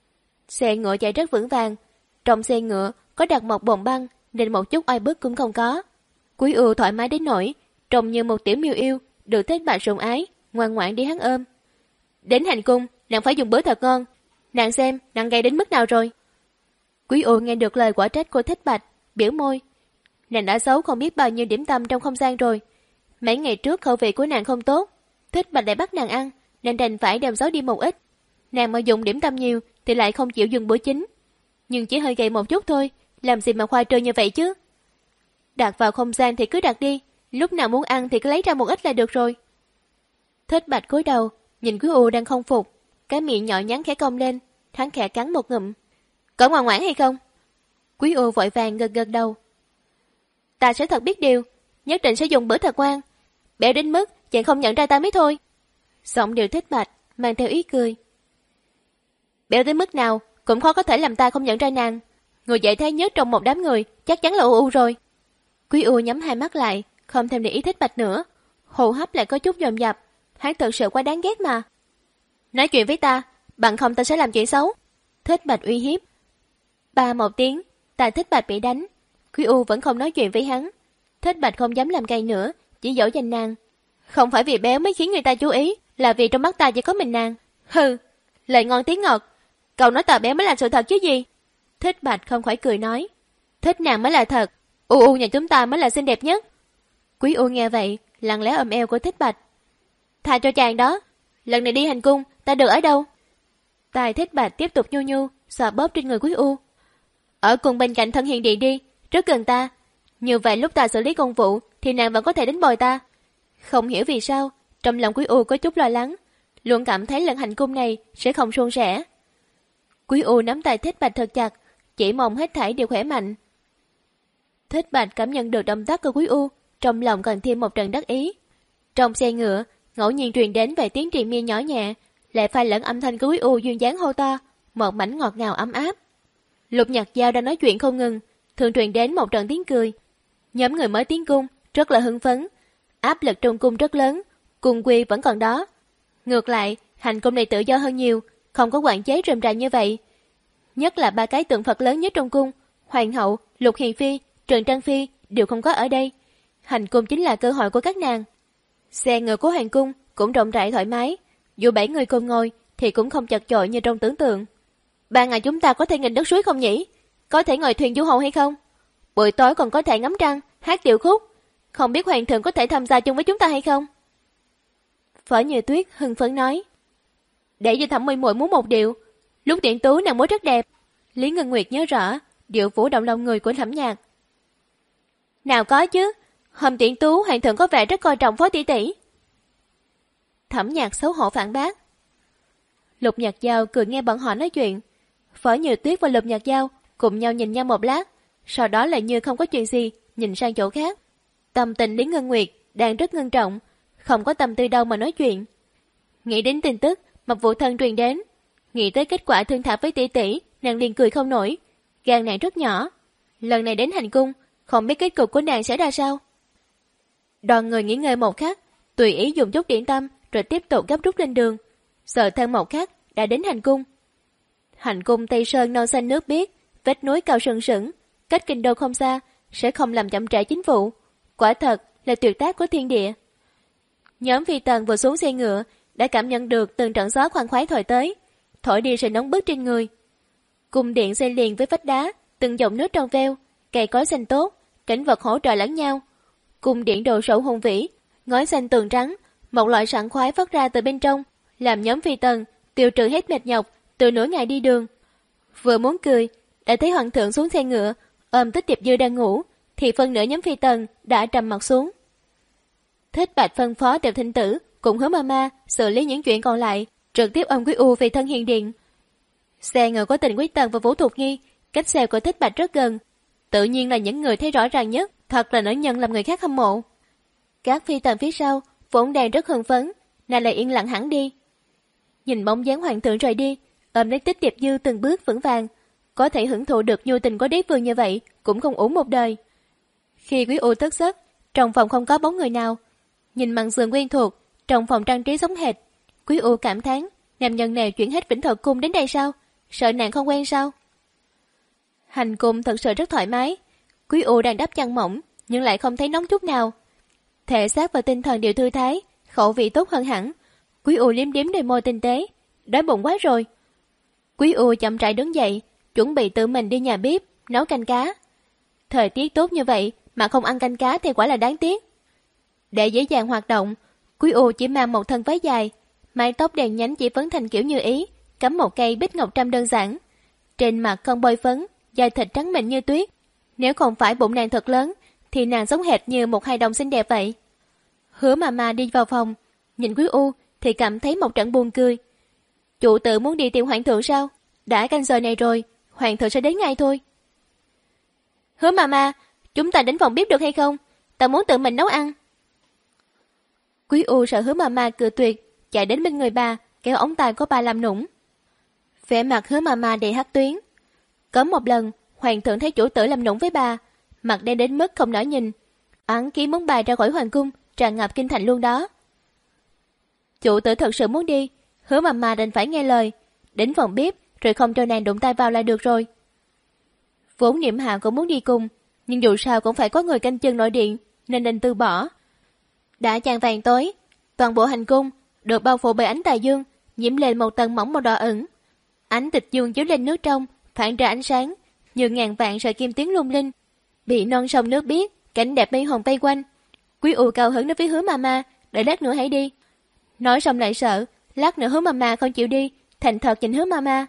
Xe ngựa chạy rất vững vàng, trong xe ngựa có đặt một bồn băng nên một chút oai bức cũng không có. Quý ưu thoải mái đến nỗi trông như một tiểu miêu yêu được Thích Bạch sủng ái, ngoan ngoãn đi hắn ôm. Đến hành cung nàng phải dùng bữa thật ngon, nàng xem nàng gầy đến mức nào rồi. Quý ưu nghe được lời quả trách của Thích Bạch, biểu môi. Nàng đã xấu không biết bao nhiêu điểm tâm trong không gian rồi. Mấy ngày trước khẩu vị của nàng không tốt, Thích Bạch lại bắt nàng ăn, nên đành phải đem giấu đi một ít. Nàng mà dùng điểm tâm nhiều thì lại không chịu dùng bữa chính, nhưng chỉ hơi gầy một chút thôi, làm gì mà khoai trơ như vậy chứ. Đặt vào không gian thì cứ đặt đi, lúc nào muốn ăn thì cứ lấy ra một ít là được rồi. Thích Bạch cúi đầu nhìn Quý U đang không phục, cái miệng nhỏ nhắn khẽ cong lên, hắn khẽ cắn một ngụm. Có ngoan ngoãn hay không? Quý U vội vàng gật gật đầu. Ta sẽ thật biết điều, nhất định sẽ dùng bữa thật ngoan, béo đến mức chàng không nhận ra ta mới thôi. Giọng điệu Thích Bạch mang theo ý cười. Béo tới mức nào cũng khó có thể làm ta không nhận ra nàng. Người dễ thấy nhất trong một đám người chắc chắn là U U rồi. Quý U nhắm hai mắt lại, không thèm để ý Thích Bạch nữa, hô hấp lại có chút dồn dập. Hắn thật sự quá đáng ghét mà. Nói chuyện với ta, bằng không ta sẽ làm chuyện xấu. Thích Bạch uy hiếp. Ba một tiếng, ta Thích Bạch bị đánh. Quý U vẫn không nói chuyện với hắn. Thích Bạch không dám làm cay nữa, chỉ dỗ dành nàng. Không phải vì béo mới khiến người ta chú ý, là vì trong mắt ta chỉ có mình nàng. Hừ, lời ngon tiếng ngọt, cậu nói ta béo mới là sự thật chứ gì. Thích Bạch không khỏi cười nói. Thích nàng mới là thật, U U nhà chúng ta mới là xinh đẹp nhất. Quý U nghe vậy, lặng lẽ ôm eo của Thích Bạch. Tha cho chàng đó, lần này đi hành cung ta được ở đâu? Tài Thích Bạch tiếp tục nhu nhu xoa bóp trên người Quý U. Ở cùng bên cạnh thân hiền điện đi, rất gần ta. Như vậy lúc ta xử lý công vụ thì nàng vẫn có thể đến bồi ta. Không hiểu vì sao, trong lòng Quý U có chút lo lắng, luôn cảm thấy lần hành cung này sẽ không suôn sẻ. Quý U nắm tay Thích Bạch thật chặt, chỉ mong hết thảy đều khỏe mạnh. Thích Bạch cảm nhận được động tác của Quý U, trong lòng còn thêm một trận đắc ý. Trong xe ngựa, ngẫu nhiên truyền đến về tiếng triền miên nhỏ nhẹ, lại pha lẫn âm thanh của Quý U duyên dáng hô to, một mảnh ngọt ngào ấm áp. Lục Nhật Giao đang nói chuyện không ngừng, thường truyền đến một trận tiếng cười. Nhóm người mới tiến cung rất là hưng phấn, áp lực trong cung rất lớn, cung quy vẫn còn đó. Ngược lại, hành cung này tự do hơn nhiều, không có quản chế rườm rà như vậy. Nhất là ba cái tượng Phật lớn nhất trong cung, Hoàng hậu, Lục Hiền Phi, Trần Trang Phi đều không có ở đây. Hành cung chính là cơ hội của các nàng. Xe ngựa của hoàng cung cũng rộng rãi thoải mái, dù bảy người cùng ngồi thì cũng không chật chội như trong tưởng tượng. Ba ngày chúng ta có thể nghịch đất suối không nhỉ? Có thể ngồi thuyền du hồ hay không? Buổi tối còn có thể ngắm trăng, hát tiểu khúc. Không biết hoàng thượng có thể tham gia chung với chúng ta hay không? Phở Như Tuyết hưng phấn nói. Để cho Thẩm Muội Muội múa một điệu. Lúc Tiễn Tú nàng múa rất đẹp. Lý Ngân Nguyệt nhớ rõ điệu vũ động lòng người của Thẩm Nhạc. Nào có chứ, hôm Tiễn Tú hoàng thượng có vẻ rất coi trọng Phó tỷ tỷ. Thẩm Nhạc xấu hổ phản bác. Lục Nhạc Giao cười nghe bọn họ nói chuyện. Phở Như Tuyết và Lục Nhạc Giao cùng nhau nhìn nhau một lát, sau đó lại như không có chuyện gì, nhìn sang chỗ khác. Tâm tình Lý Ngân Nguyệt đang rất ngưng trọng, không có tâm tư đâu mà nói chuyện. Nghĩ đến tin tức Mộc Vũ Thân truyền đến, nghĩ tới kết quả thương thảo với tỷ tỷ, nàng liền cười không nổi. Gan nàng rất nhỏ, lần này đến hành cung, không biết kết cục của nàng sẽ ra sao. Đoàn người nghỉ ngơi một khắc, tùy ý dùng chút điểm tâm, rồi tiếp tục gấp rút lên đường. Sợ thêm một khắc đã đến hành cung. Hành cung Tây Sơn non xanh nước biếc, vách núi cao sừng sững, cách kinh đô không xa, sẽ không làm chậm trễ chính vụ. Quả thật là tuyệt tác của thiên địa. Nhóm Phi Tần vừa xuống xe ngựa đã cảm nhận được từng trận gió khoan khoái thổi tới, thổi đi sự nóng bức trên người. Cung điện xây liền với vách đá, từng dòng nước trong veo, cây cối xanh tốt, cảnh vật hỗ trợ lẫn nhau. Cung điện đồ sộ hùng vĩ, ngói xanh tường trắng, một loại sảng khoái phát ra từ bên trong, làm nhóm Phi Tần tiêu trừ hết mệt nhọc từ nửa ngày đi đường. Vừa muốn cười, đã thấy hoàng thượng xuống xe ngựa, ôm Tích Tiệp Dư đang ngủ, thì phân nửa nhóm Phi Tần đã trầm mặt xuống. Thích Bạch phân phó Tiểu Thinh Tử cùng Hứa Mama xử lý những chuyện còn lại, trực tiếp ôm Quý U về thân hiền điện. Xe ngựa của Tình Quý Tần và Vũ Thục Nghi cách xe của Thích Bạch rất gần, tự nhiên là những người thấy rõ ràng nhất, thật là nữ nhân làm người khác hâm mộ. Các Phi Tần phía sau vốn đang rất hưng phấn, nay lại yên lặng hẳn đi. Nhìn bóng dáng hoàng thượng rời đi, ôm lấy Tích Tiệp Dư từng bước vững vàng, có thể hưởng thụ được nhu tình của đế vương như vậy cũng không uổng một đời. Khi Quý U thức giấc, trong phòng không có bóng người nào, nhìn màn giường quen thuộc, trong phòng trang trí giống hệt. Quý U cảm thán, nam nhân này chuyển hết Vĩnh Thọ Cung đến đây sao? Sợ nàng không quen sao? Hành cung thật sự rất thoải mái. Quý U đang đắp chăn mỏng, nhưng lại không thấy nóng chút nào. Thể xác và tinh thần đều thư thái, khẩu vị tốt hơn hẳn. Quý U liếm liếm đôi môi tinh tế, đói bụng quá rồi. Quý U chậm rãi đứng dậy, chuẩn bị tự mình đi nhà bếp nấu canh cá. Thời tiết tốt như vậy mà không ăn canh cá thì quả là đáng tiếc. Để dễ dàng hoạt động, Quý U chỉ mang một thân váy dài, mái tóc đèn nhánh chỉ phấn thành kiểu như ý, cắm một cây bích ngọc trăm đơn giản. Trên mặt không bôi phấn, da thịt trắng mịn như tuyết. Nếu không phải bụng nàng thật lớn, thì nàng giống hệt như một hài đồng xinh đẹp vậy. Hứa Mama đi vào phòng, nhìn Quý U thì cảm thấy một trận buồn cười. Chủ tử muốn đi tìm hoàng thượng sao? Đã canh giờ này rồi, hoàng thượng sẽ đến ngay thôi. Hứa Mama, chúng ta đến phòng bếp được hay không? Ta muốn tự mình nấu ăn. Quý U sợ Hứa Mama cự tuyệt, chạy đến bên người bà, kéo ống tay của bà làm nũng. Vẻ mặt Hứa Mama đầy hắc tuyến. Có một lần, hoàng thượng thấy chủ tử làm nũng với bà, mặt đen đến mức không nỡ nhìn. Ẵn ký muốn bà ra khỏi hoàng cung, tràn ngập kinh thành luôn đó. Chủ tử thật sự muốn đi, Hứa Mama đành phải nghe lời, đến phòng bếp rồi không cho nàng đụng tay vào là được rồi. Vốn Niệm Hạ cũng muốn đi cùng, nhưng dù sao cũng phải có người canh chừng nội điện, nên đành từ bỏ. Đã chạng vàng tối, toàn bộ hành cung được bao phủ bởi ánh tà dương, nhiễm lên một tầng mỏng màu đỏ ửng. Ánh tịch dương chiếu lên nước trong, phản ra ánh sáng như ngàn vạn sợi kim tuyến lung linh. Bị non sông nước biếc, cảnh đẹp mây hồng vây quanh. Quý U cao hứng nói với Hứa Mama, đợi lát nữa hãy đi. Nói xong lại sợ, lát nữa Hứa Mama không chịu đi, thành thật nhìn Hứa Mama.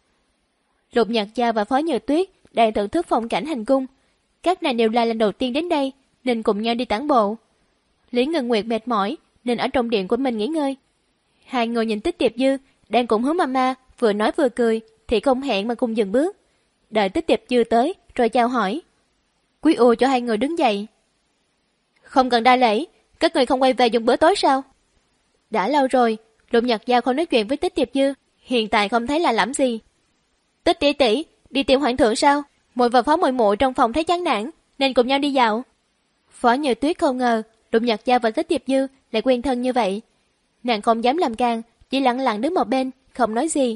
Lục Nhạc Giao và Phó Như Tuyết đang thưởng thức phong cảnh hành cung. Các nàng đều là lần đầu tiên đến đây, nên cùng nhau đi tản bộ. Lý Ngân Nguyệt mệt mỏi, nên ở trong điện của mình nghỉ ngơi. Hai người nhìn Tích Tiệp Dư đang cùng Hứa Mama vừa nói vừa cười, thì không hẹn mà cùng dừng bước. Đợi Tích Tiệp Dư tới, rồi chào hỏi. Quý U cho hai người đứng dậy. Không cần đa lễ, các người không quay về dùng bữa tối sao? Đã lâu rồi, Lục Nhạc Giao không nói chuyện với Tích Tiệp Dư, hiện tại không thấy là làm gì. Tích tỷ tỷ, đi tìm hoàng thượng sao? Muội và Phó muội muội trong phòng thấy chán nản, nên cùng nhau đi dạo. Phó Như Tuyết không ngờ Lục Nhạc Giao và Tích Tiệp Dư lại quen thân như vậy. Nàng không dám làm càng, chỉ lặng lặng đứng một bên, không nói gì.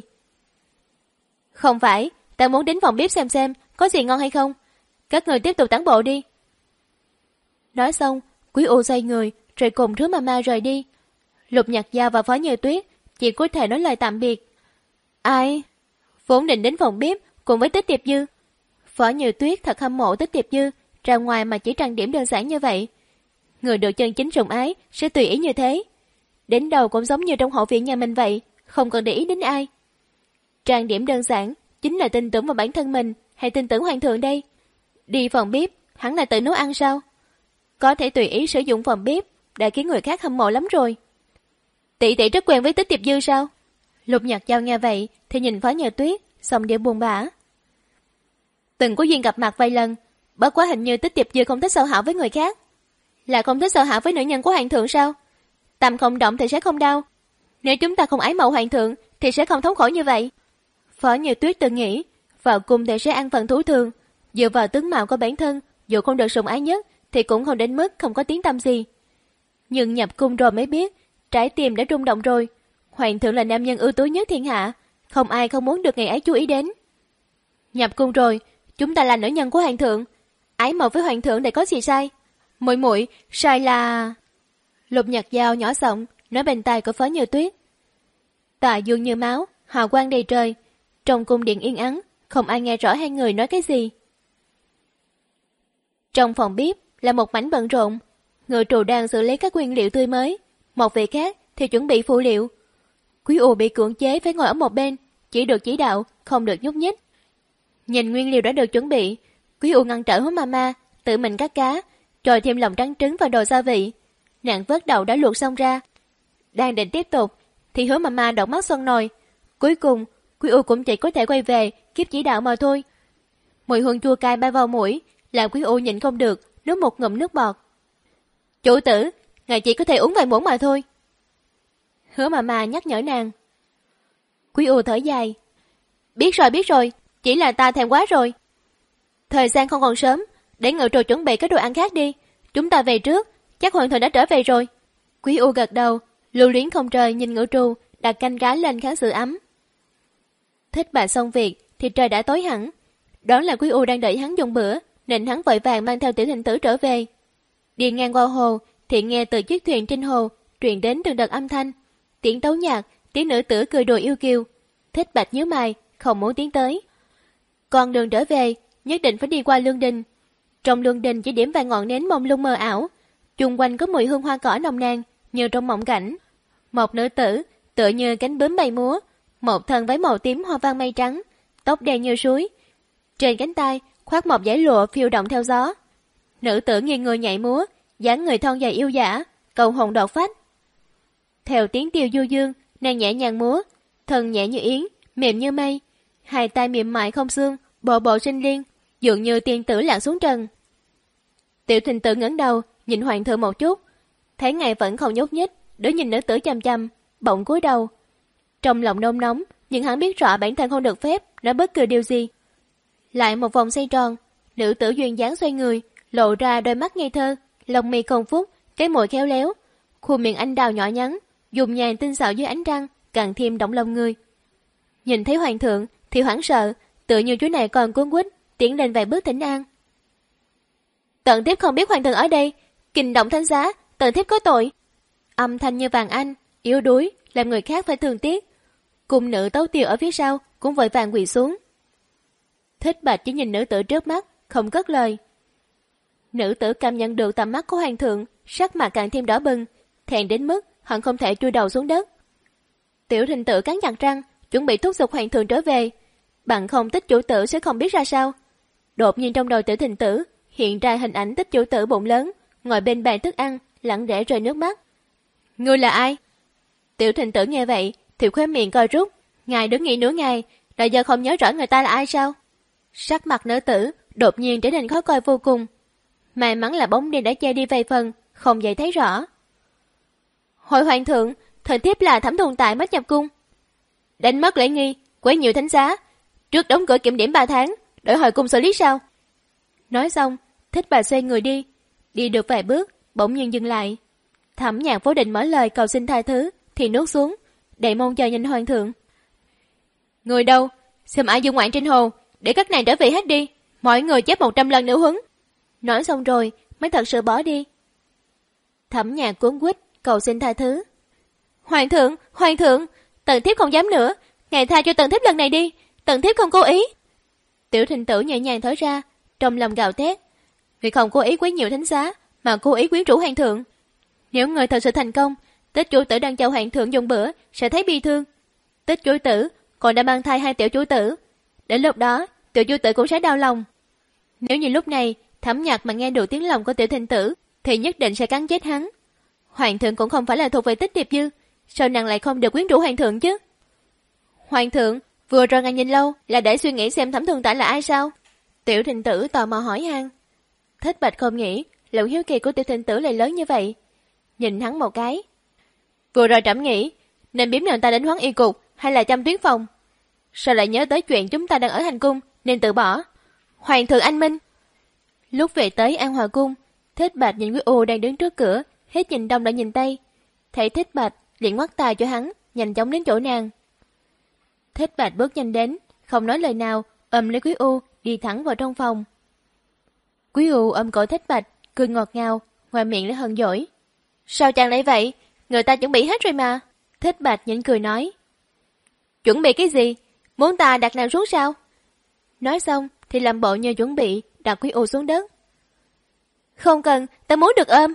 Không phải, ta muốn đến phòng bếp xem xem có gì ngon hay không. Các người tiếp tục tản bộ đi. Nói xong, Quý U xoay người, rồi cùng Hứa Mama rời đi. Lục Nhạc Giao và Phó Như Tuyết chỉ có thể nói lời tạm biệt. Ai? Vốn định đến phòng bếp cùng với Tích Tiệp Dư. Phó Như Tuyết thật hâm mộ Tích Tiệp Dư, ra ngoài mà chỉ trang điểm đơn giản như vậy. Người được chân chính sủng ái sẽ tùy ý như thế. Đến đầu cũng giống như trong hậu viện nhà mình vậy, không cần để ý đến ai. Trang điểm đơn giản chính là tin tưởng vào bản thân mình hay tin tưởng hoàng thượng đây? Đi phòng bếp, hẳn là tự nấu ăn sao? Có thể tùy ý sử dụng phòng bếp đã khiến người khác hâm mộ lắm rồi. Tỷ tỷ rất quen với Tích Tiệp Dư sao? Lục Nhật Giao nghe vậy thì nhìn Phó Như Tuyết, xong điệu buồn bã. Từng có duyên gặp mặt vài lần, bất quá hình như Tích Tiệp Dư không thích giao hảo với người khác. Là không thích giao hảo với nữ nhân của hoàng thượng sao? Tâm không động thì sẽ không đau. Nếu chúng ta không ái mộ hoàng thượng thì sẽ không thống khổ như vậy. Phó Như Tuyết từng nghĩ vào cung thì sẽ ăn phần thú thường, dựa vào tướng mạo của bản thân, dù không được sủng ái nhất thì cũng không đến mức không có tiếng tăm gì. Nhưng nhập cung rồi mới biết, trái tim đã rung động rồi. Hoàng thượng là nam nhân ưu tú nhất thiên hạ, không ai không muốn được ngày ấy chú ý đến. Nhập cung rồi, chúng ta là nữ nhân của hoàng thượng, ái mộ với hoàng thượng để có gì sai? Muội muội, sai là... Lục Nhật Giao nhỏ giọng nói bên tai của Phó Như Tuyết. Tà dương như máu, hào quang đầy trời, trong cung điện yên ắng, không ai nghe rõ hai người nói cái gì. Trong phòng bếp là một mảnh bận rộn, người trù đang xử lý các nguyên liệu tươi mới, một vị khác thì chuẩn bị phụ liệu. Quý U bị cưỡng chế phải ngồi ở một bên, chỉ được chỉ đạo, không được nhúc nhích. Nhìn nguyên liệu đã được chuẩn bị, Quý U ngăn trở Hứa Mama, tự mình cắt cá, rồi thêm lòng trắng trứng vào đồ gia vị. Nàng vớt đậu đã luộc xong ra, đang định tiếp tục thì Hứa Mama đậu mắt xoăn nồi. Cuối cùng Quý U cũng chỉ có thể quay về kiếp chỉ đạo mà thôi. Mùi hương chua cay bay vào mũi, làm Quý U nhịn không được nuốt một ngụm nước bọt. Chủ tử, ngài chỉ có thể uống vài muỗng mà thôi. Hứa Mama nhắc nhở nàng. Quý U thở dài. Biết rồi biết rồi, chỉ là ta thèm quá rồi. Thời gian không còn sớm, để ngự trù chuẩn bị các đồ ăn khác đi. Chúng ta về trước, chắc hoàng thượng đã trở về rồi. Quý U gật đầu, lưu luyến không rời nhìn ngự trù đặt canh cá lên khá sữa ấm. Thích bà xong việc thì trời đã tối hẳn. Đó là Quý U đang đợi hắn dùng bữa, nên hắn vội vàng mang theo Tiểu Thịnh Tử trở về. Đi ngang qua hồ thì nghe từ chiếc thuyền trên hồ truyền đến từng đợt âm thanh, tiếng tấu nhạc, tiếng nữ tử cười đùa yêu kiều. Thích Bạch nhíu mày, không muốn tiến tới. Con đường trở về nhất định phải đi qua lương đình. Trong lương đình chỉ điểm vài ngọn nến mông lung mờ ảo, chung quanh có mùi hương hoa cỏ nồng nàn như trong mộng cảnh. Một nữ tử tựa như cánh bướm bay múa, một thân váy màu tím hoa văn mây trắng, tóc đen như suối, trên cánh tay khoác một dải lụa phiêu động theo gió. Nữ tử nghiêng người nhảy múa, dáng người thon dài yêu dã, cầu hồn đột phách. Theo tiếng tiêu du dương, nàng nhẹ nhàng múa, thân nhẹ như yến, mềm như mây, hai tay mềm mại không xương, bộ bộ sinh liên, dường như tiên tử lặn xuống trần. Tiểu Thịnh Tử ngẩng đầu nhìn hoàng thượng một chút, thấy ngài vẫn không nhúc nhích, đối nhìn nữ tử chăm chăm, bỗng cúi đầu. Trong lòng nôn nóng, nhưng hắn biết rõ bản thân không được phép nói bất cứ điều gì. Lại một vòng xoay tròn, nữ tử duyên dáng xoay người, lộ ra đôi mắt ngây thơ, lông mi không phúc, cái môi khéo léo, khuôn miệng anh đào nhỏ nhắn, dùng nhàn tinh xảo dưới ánh trăng, càng thêm động lòng người. Nhìn thấy hoàng thượng thì hoảng sợ, tựa như chú này còn cuốn quýt tiến lên vài bước thỉnh an. Tận Thiếp không biết hoàng thượng ở đây, kình động thánh giá, Tận Thiếp có tội. Âm thanh như vàng anh, yếu đuối, làm người khác phải thương tiếc. Cung nữ Tấu Tiều ở phía sau cũng vội vàng quỳ xuống. Thích Bạch chỉ nhìn nữ tử trước mắt, không cất lời. Nữ tử cảm nhận được tầm mắt của hoàng thượng, sắc mặt càng thêm đỏ bừng, thẹn đến mức hận không thể chui đầu xuống đất. Tiểu Thịnh Tử cắn chặt răng, chuẩn bị thúc giục hoàng thượng trở về, bằng không Tích chủ tử sẽ không biết ra sao. Đột nhiên trong đầu Tiểu Thịnh Tử hiện ra hình ảnh Tích chủ tử bụng lớn, ngồi bên bàn thức ăn, lặng lẽ rơi nước mắt. Ngươi là ai? Tiểu Thịnh Tử nghe vậy thì khóe miệng co rút, ngài đứng nghĩ nửa ngày, đã giờ không nhớ rõ người ta là ai sao? Sắc mặt nữ tử đột nhiên trở nên khó coi vô cùng. May mắn là bóng đêm đã che đi vài phần, không dễ thấy rõ. Hội hoàng thượng, thần thiếp là Thẩm Thuần Tại mất nhập cung. Đánh mất lễ nghi, quấy nhiều thánh giá, trước đóng cửa kiểm điểm ba tháng, đợi hồi cung xử lý sao? Nói xong, Thích Bà xoay người đi, đi được vài bước, bỗng nhiên dừng lại. Thẩm Nhạc vốn định mở lời cầu xin tha thứ, thì nuốt xuống, để mong chờ nhìn hoàng thượng. Người đâu? Xem ai dung ngoạn trên hồ, để các nàng trở về hết đi, mọi người chép một trăm lần nữa huấn. Nói xong rồi mới thật sự bỏ đi. Thẩm Nhạc cuống quýt cầu xin tha thứ. Hoàng thượng, hoàng thượng, Tần thiếp không dám nữa, ngài tha cho Tần thiếp lần này đi, Tần thiếp không cố ý. Tiểu Thịnh Tử nhẹ nhàng thở ra, trong lòng gào thét. Người không cố ý quấy nhiễu thánh giá, mà cố ý quyến rũ hoàng thượng. Nếu người thật sự thành công, Tích chủ tử đang chào hoàng thượng dùng bữa sẽ thấy bi thương. Tích chủ tử còn đã mang thai hai tiểu chủ tử, đến lúc đó tiểu chủ tử cũng sẽ đau lòng. Nếu như lúc này Thẩm Nhạc mà nghe được tiếng lòng của tiểu thịnh tử thì nhất định sẽ cắn chết hắn. Hoàng thượng cũng không phải là thuộc về Tích Điệp Dư, sao nàng lại không được quyến rũ hoàng thượng chứ? Hoàng thượng, vừa rồi ngài nhìn lâu là để suy nghĩ xem Thẩm Thường Tả là ai sao? Tiểu thịnh tử tò mò hỏi han. Thích Bạch không nghĩ lòng hiếu kỳ của tiểu thịnh tử lại lớn như vậy, nhìn hắn một cái. Vừa rồi trẫm nghĩ nên biếm nàng ta đến Hoán Y cục hay là Chăm Tuyến phòng, sao lại nhớ tới chuyện chúng ta đang ở hành cung nên tự bỏ. Hoàng thượng anh minh. Lúc về tới An Hòa cung, Thích Bạch nhìn Quý U đang đứng trước cửa, hết nhìn đông lại nhìn tây, thấy Thích Bạch liền ngoắt tay cho hắn, nhanh chóng đến chỗ nàng. Thích Bạch bước nhanh đến, không nói lời nào, ôm lấy Quý U đi thẳng vào trong phòng. Quý U ôm cổ Thích Bạch, cười ngọt ngào, ngoài miệng lại hờn dỗi. Sao chàng lại vậy? Người ta chuẩn bị hết rồi mà. Thích Bạch nhịn cười nói. Chuẩn bị cái gì? Muốn ta đặt nàng xuống sao? Nói xong thì làm bộ như chuẩn bị đặt Quý U xuống đất. Không cần, ta muốn được ôm.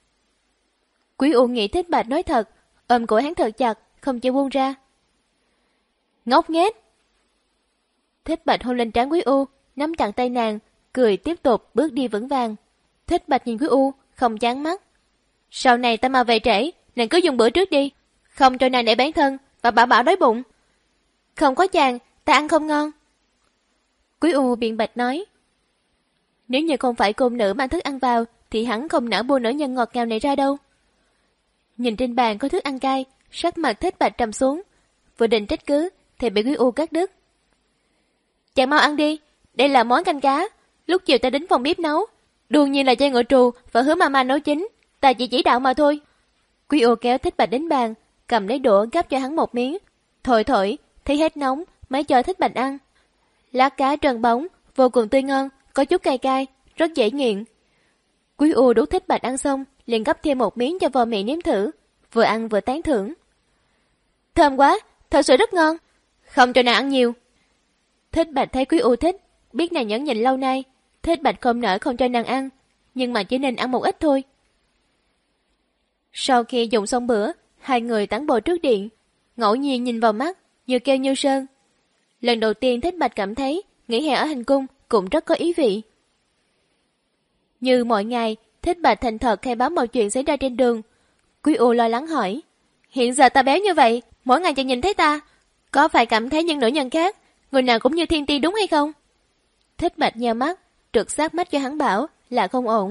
Quý U nghĩ Thích Bạch nói thật, ôm cổ hắn thật chặt, không chịu buông ra. Ngốc nghếch. Thích Bạch hôn lên trán Quý U, nắm chặt tay nàng, cười tiếp tục bước đi vững vàng. Thích Bạch nhìn Quý U, không chán mắt. Sau này ta mà về trễ, nàng cứ dùng bữa trước đi, không cho nàng để bán thân và bảo bảo đói bụng. Không có chàng, ta ăn không ngon. Quý U biện bạch nói. Nếu như không phải cung nữ mang thức ăn vào thì hắn không nỡ buông nữ nhân ngọt ngào này ra đâu. Nhìn trên bàn có thức ăn cay, sắc mặt Thích Bạch trầm xuống, vừa định trách cứ thì bị Quý U cắt đứt. Chàng mau ăn đi, đây là món canh cá, lúc chiều ta đến phòng bếp nấu, đương nhiên là cho ngựa trù và Hứa Mama nấu chính, ta chỉ chỉ đạo mà thôi. Quý U kéo Thích Bạch đến bàn, cầm lấy đũa gắp cho hắn một miếng, thổi thổi, thấy hết nóng mới cho Thích Bạch ăn. Lá cá trơn bóng, vô cùng tươi ngon, có chút cay cay, rất dễ nghiện. Quý U đút Thích Bạch ăn xong, liền gắp thêm một miếng cho vào miệng nếm thử, vừa ăn vừa tán thưởng. Thơm quá, thật sự rất ngon, không cho nàng ăn nhiều. Thích Bạch thấy Quý U thích, biết nàng nhẫn nhịn lâu nay, Thích Bạch không nỡ không cho nàng ăn, nhưng mà chỉ nên ăn một ít thôi. Sau khi dùng xong bữa, hai người tản bộ trước điện, ngẫu nhiên nhìn vào mắt, như keo như sơn. Lần đầu tiên Thích Bạch cảm thấy nghỉ hè ở hành cung cũng rất có ý vị. Như mọi ngày, Thích Bạch thành thật khai báo mọi chuyện xảy ra trên đường. Quý U lo lắng hỏi, hiện giờ ta béo như vậy, mỗi ngày chỉ nhìn thấy ta, có phải cảm thấy những nữ nhân khác, người nào cũng như thiên ti đúng hay không? Thích Bạch nheo mắt, trượt sát mắt cho hắn bảo là không ổn.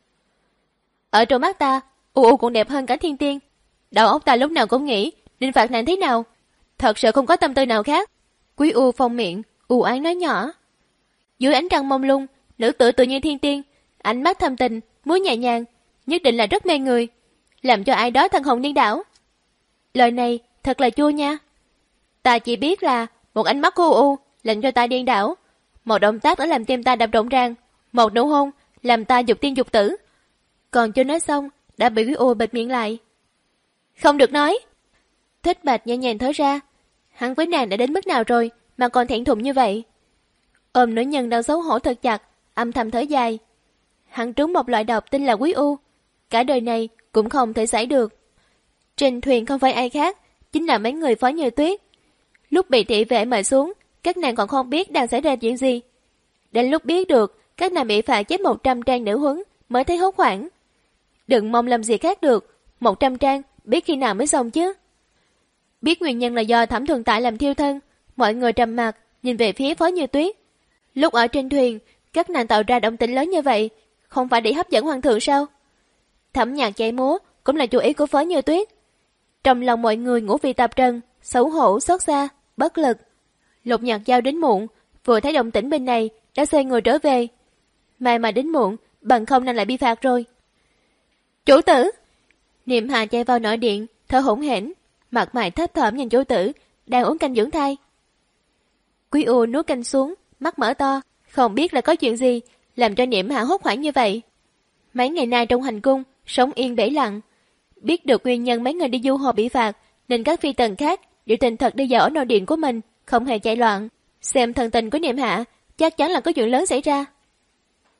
Ở trong mắt ta, U U cũng đẹp hơn cả thiên tiên. Đầu óc ta lúc nào cũng nghĩ nên phạt nàng thế nào, thật sự không có tâm tư nào khác. Quý U phong miệng, u ái nói nhỏ. Dưới ánh trăng mông lung, nữ tử tự nhiên thiên tiên, ánh mắt thâm tình, múa nhẹ nhàng, nhất định là rất mê người, làm cho ai đó thần hồn điên đảo. Lời này thật là chua nha. Ta chỉ biết là một ánh mắt của U U làm cho ta điên đảo, một động tác đã làm tim ta đập rộn ràng, một nụ hôn làm ta dục tiên dục tử. Còn chưa nói xong đã bị Quý U bịt miệng lại. Không được nói. Thích Bạch nhẹ nhàng thở ra, hắn với nàng đã đến mức nào rồi mà còn thẹn thùng như vậy. Ôm nữ nhân đang xấu hổ thật chặt, âm thầm thở dài. Hắn trúng một loại độc tên là Quý U, cả đời này cũng không thể giải được. Trên thuyền không phải ai khác, chính là mấy người Phó Như Tuyết. Lúc bị thị vệ mời xuống, các nàng còn không biết đang xảy ra chuyện gì. Đến lúc biết được các nàng bị phạt chép một trăm trang nữ huấn mới thấy hốt hoảng. Đừng mong làm gì khác được, một trăm trang biết khi nào mới xong chứ. Biết nguyên nhân là do Thẩm Thuần Tại làm thiêu thân, mọi người trầm mặc nhìn về phía Phó Như Tuyết. Lúc ở trên thuyền, các nàng tạo ra động tĩnh lớn như vậy, không phải để hấp dẫn hoàng thượng sao? Thẩm Nhạc chạy múa cũng là chú ý của Phó Như Tuyết. Trong lòng mọi người ngủ vì tạp trần, xấu hổ, xót xa, bất lực. Lục Nhạc Giao đến muộn, vừa thấy động tĩnh bên này đã xoay người trở về. May mà đến muộn, bằng không nàng lại bị phạt rồi. Chủ tử! Niệm Hà chạy vào nội điện, thở hổn hển, mặt mày thấp thỏm nhìn chủ tử đang uống canh dưỡng thai. Quý U nuốt canh xuống, mắt mở to, không biết là có chuyện gì làm cho Niệm Hà hốt hoảng như vậy. Mấy ngày nay trong hành cung sống yên bể lặng, biết được nguyên nhân mấy người đi du hồ bị phạt, nên các phi tần khác đều thành thật đi vào ở nội điện của mình, không hề chạy loạn. Xem thần tình của Niệm Hạ, chắc chắn là có chuyện lớn xảy ra.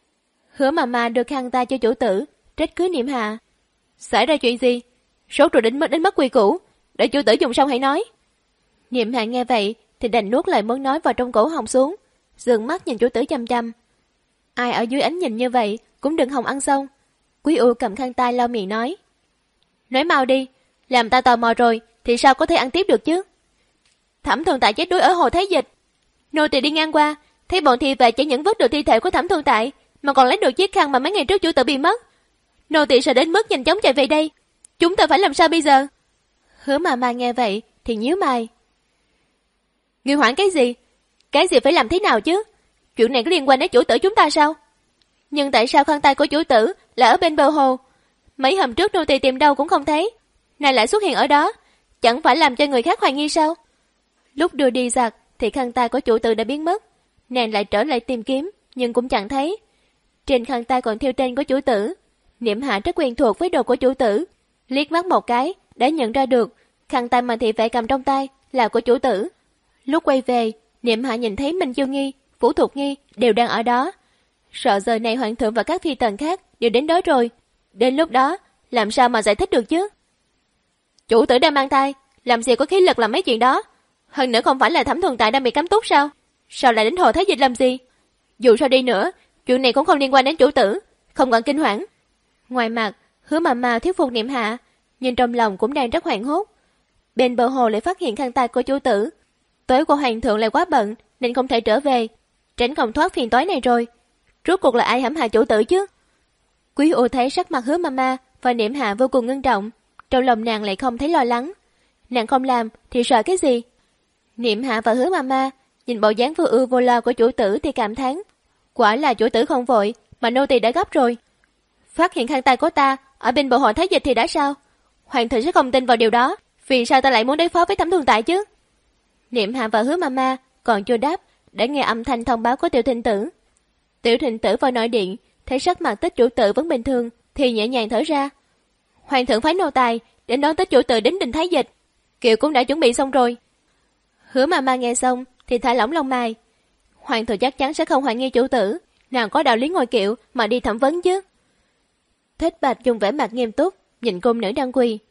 Hứa mà mà đưa khăn tay cho chủ tử, trách cứ Niệm Hạ. Xảy ra chuyện gì? Sốt rồi đến mất đến mất quy củ, để chủ tử dùng xong hãy nói. Niệm Hạ nghe vậy thì đành nuốt lời muốn nói vào trong cổ họng xuống, dường mắt nhìn chủ tử chăm chăm. Ai ở dưới ánh nhìn như vậy cũng đừng hòng ăn xong. Quý U cầm khăn tay lau miệng nói. Nói mau đi, làm ta tò mò rồi thì sao có thể ăn tiếp được chứ? Thẩm Thuần Tại chết đuối ở hồ Thái Dịch. Nô tỳ đi ngang qua, thấy bọn thi vệ chỉ những vớt được thi thể của Thẩm Thuần Tại, mà còn lấy được chiếc khăn mà mấy ngày trước chủ tử bị mất. Nô tỳ sợ đến mức nhanh chóng chạy về đây. Chúng ta phải làm sao bây giờ? Hứa mà mà nghe vậy thì nhíu mày. Ngươi hoảng cái gì? Cái gì phải làm thế nào chứ? Chuyện này có liên quan đến chủ tử chúng ta sao? Nhưng tại sao khăn tay của chủ tử là ở bên bờ hồ? Mấy hôm trước nô tỳ tìm đâu cũng không thấy, nay lại xuất hiện ở đó, chẳng phải làm cho người khác hoài nghi sao? Lúc đưa đi giặt thì khăn tay của chủ tử đã biến mất, nàng lại trở lại tìm kiếm nhưng cũng chẳng thấy. Trên khăn tay còn thêu tên của chủ tử. Niệm Hạ rất quen thuộc với đồ của chủ tử, liếc mắt một cái đã nhận ra được khăn tay mà thị vệ cầm trong tay là của chủ tử. Lúc quay về, Niệm Hạ nhìn thấy Minh Chiêu Nghi, Phủ Thục Nghi đều đang ở đó. Sợ giờ này hoàng thượng và các phi tần khác đều đến đó rồi. Đến lúc đó, làm sao mà giải thích được chứ? Chủ tử đang mang thai, làm gì có khí lực làm mấy chuyện đó? Hơn nữa không phải là Thẩm Thuần Tại đang bị cấm túc sao? Sao lại đến hồ Thái Dịch làm gì? Dù sao đi nữa, chuyện này cũng không liên quan đến chủ tử, không cần kinh hoảng. Ngoài mặt, Hứa mà mà thuyết phục Niệm Hạ, nhưng trong lòng cũng đang rất hoảng hốt. Bên bờ hồ lại phát hiện khăn tay của chủ tử. Tối của hoàng thượng lại quá bận nên không thể trở về, tránh không thoát phiền toái này rồi. Rốt cuộc là ai hãm hại chủ tử chứ? Quý U thấy sắc mặt Hứa Mama và Niệm Hạ vô cùng ngưng trọng, trong lòng nàng lại không thấy lo lắng. Nàng không làm thì sợ cái gì? Niệm Hạ và Hứa Mama nhìn bộ dáng vô ưu vô lo của chủ tử thì cảm thán, quả là chủ tử không vội mà nô tỳ đã gấp rồi. Phát hiện khăn tay của ta ở bên bộ hội Thái Dịch thì đã sao? Hoàng thượng sẽ không tin vào điều đó, vì sao ta lại muốn đối phó với Thẩm Thuần Tại chứ? Niệm Hạ và Hứa Mama còn chưa đáp đã nghe âm thanh thông báo của Tiểu Thịnh Tử. Tiểu Thịnh Tử vào nội điện thấy sắc mặt Tích chủ tử vẫn bình thường thì nhẹ nhàng thở ra. Hoàng thượng phái nô tài đến đón Tích chủ tử đến đình Thái Dịch, Kiều cũng đã chuẩn bị xong rồi. Hứa Mama nghe xong thì thả lỏng lông mày. Hoàng thượng chắc chắn sẽ không hoài nghi chủ tử, nàng có đạo lý ngồi kiệu mà đi thẩm vấn chứ. Thích Bạch dùng vẻ mặt nghiêm túc nhìn cung nữ đang quỳ.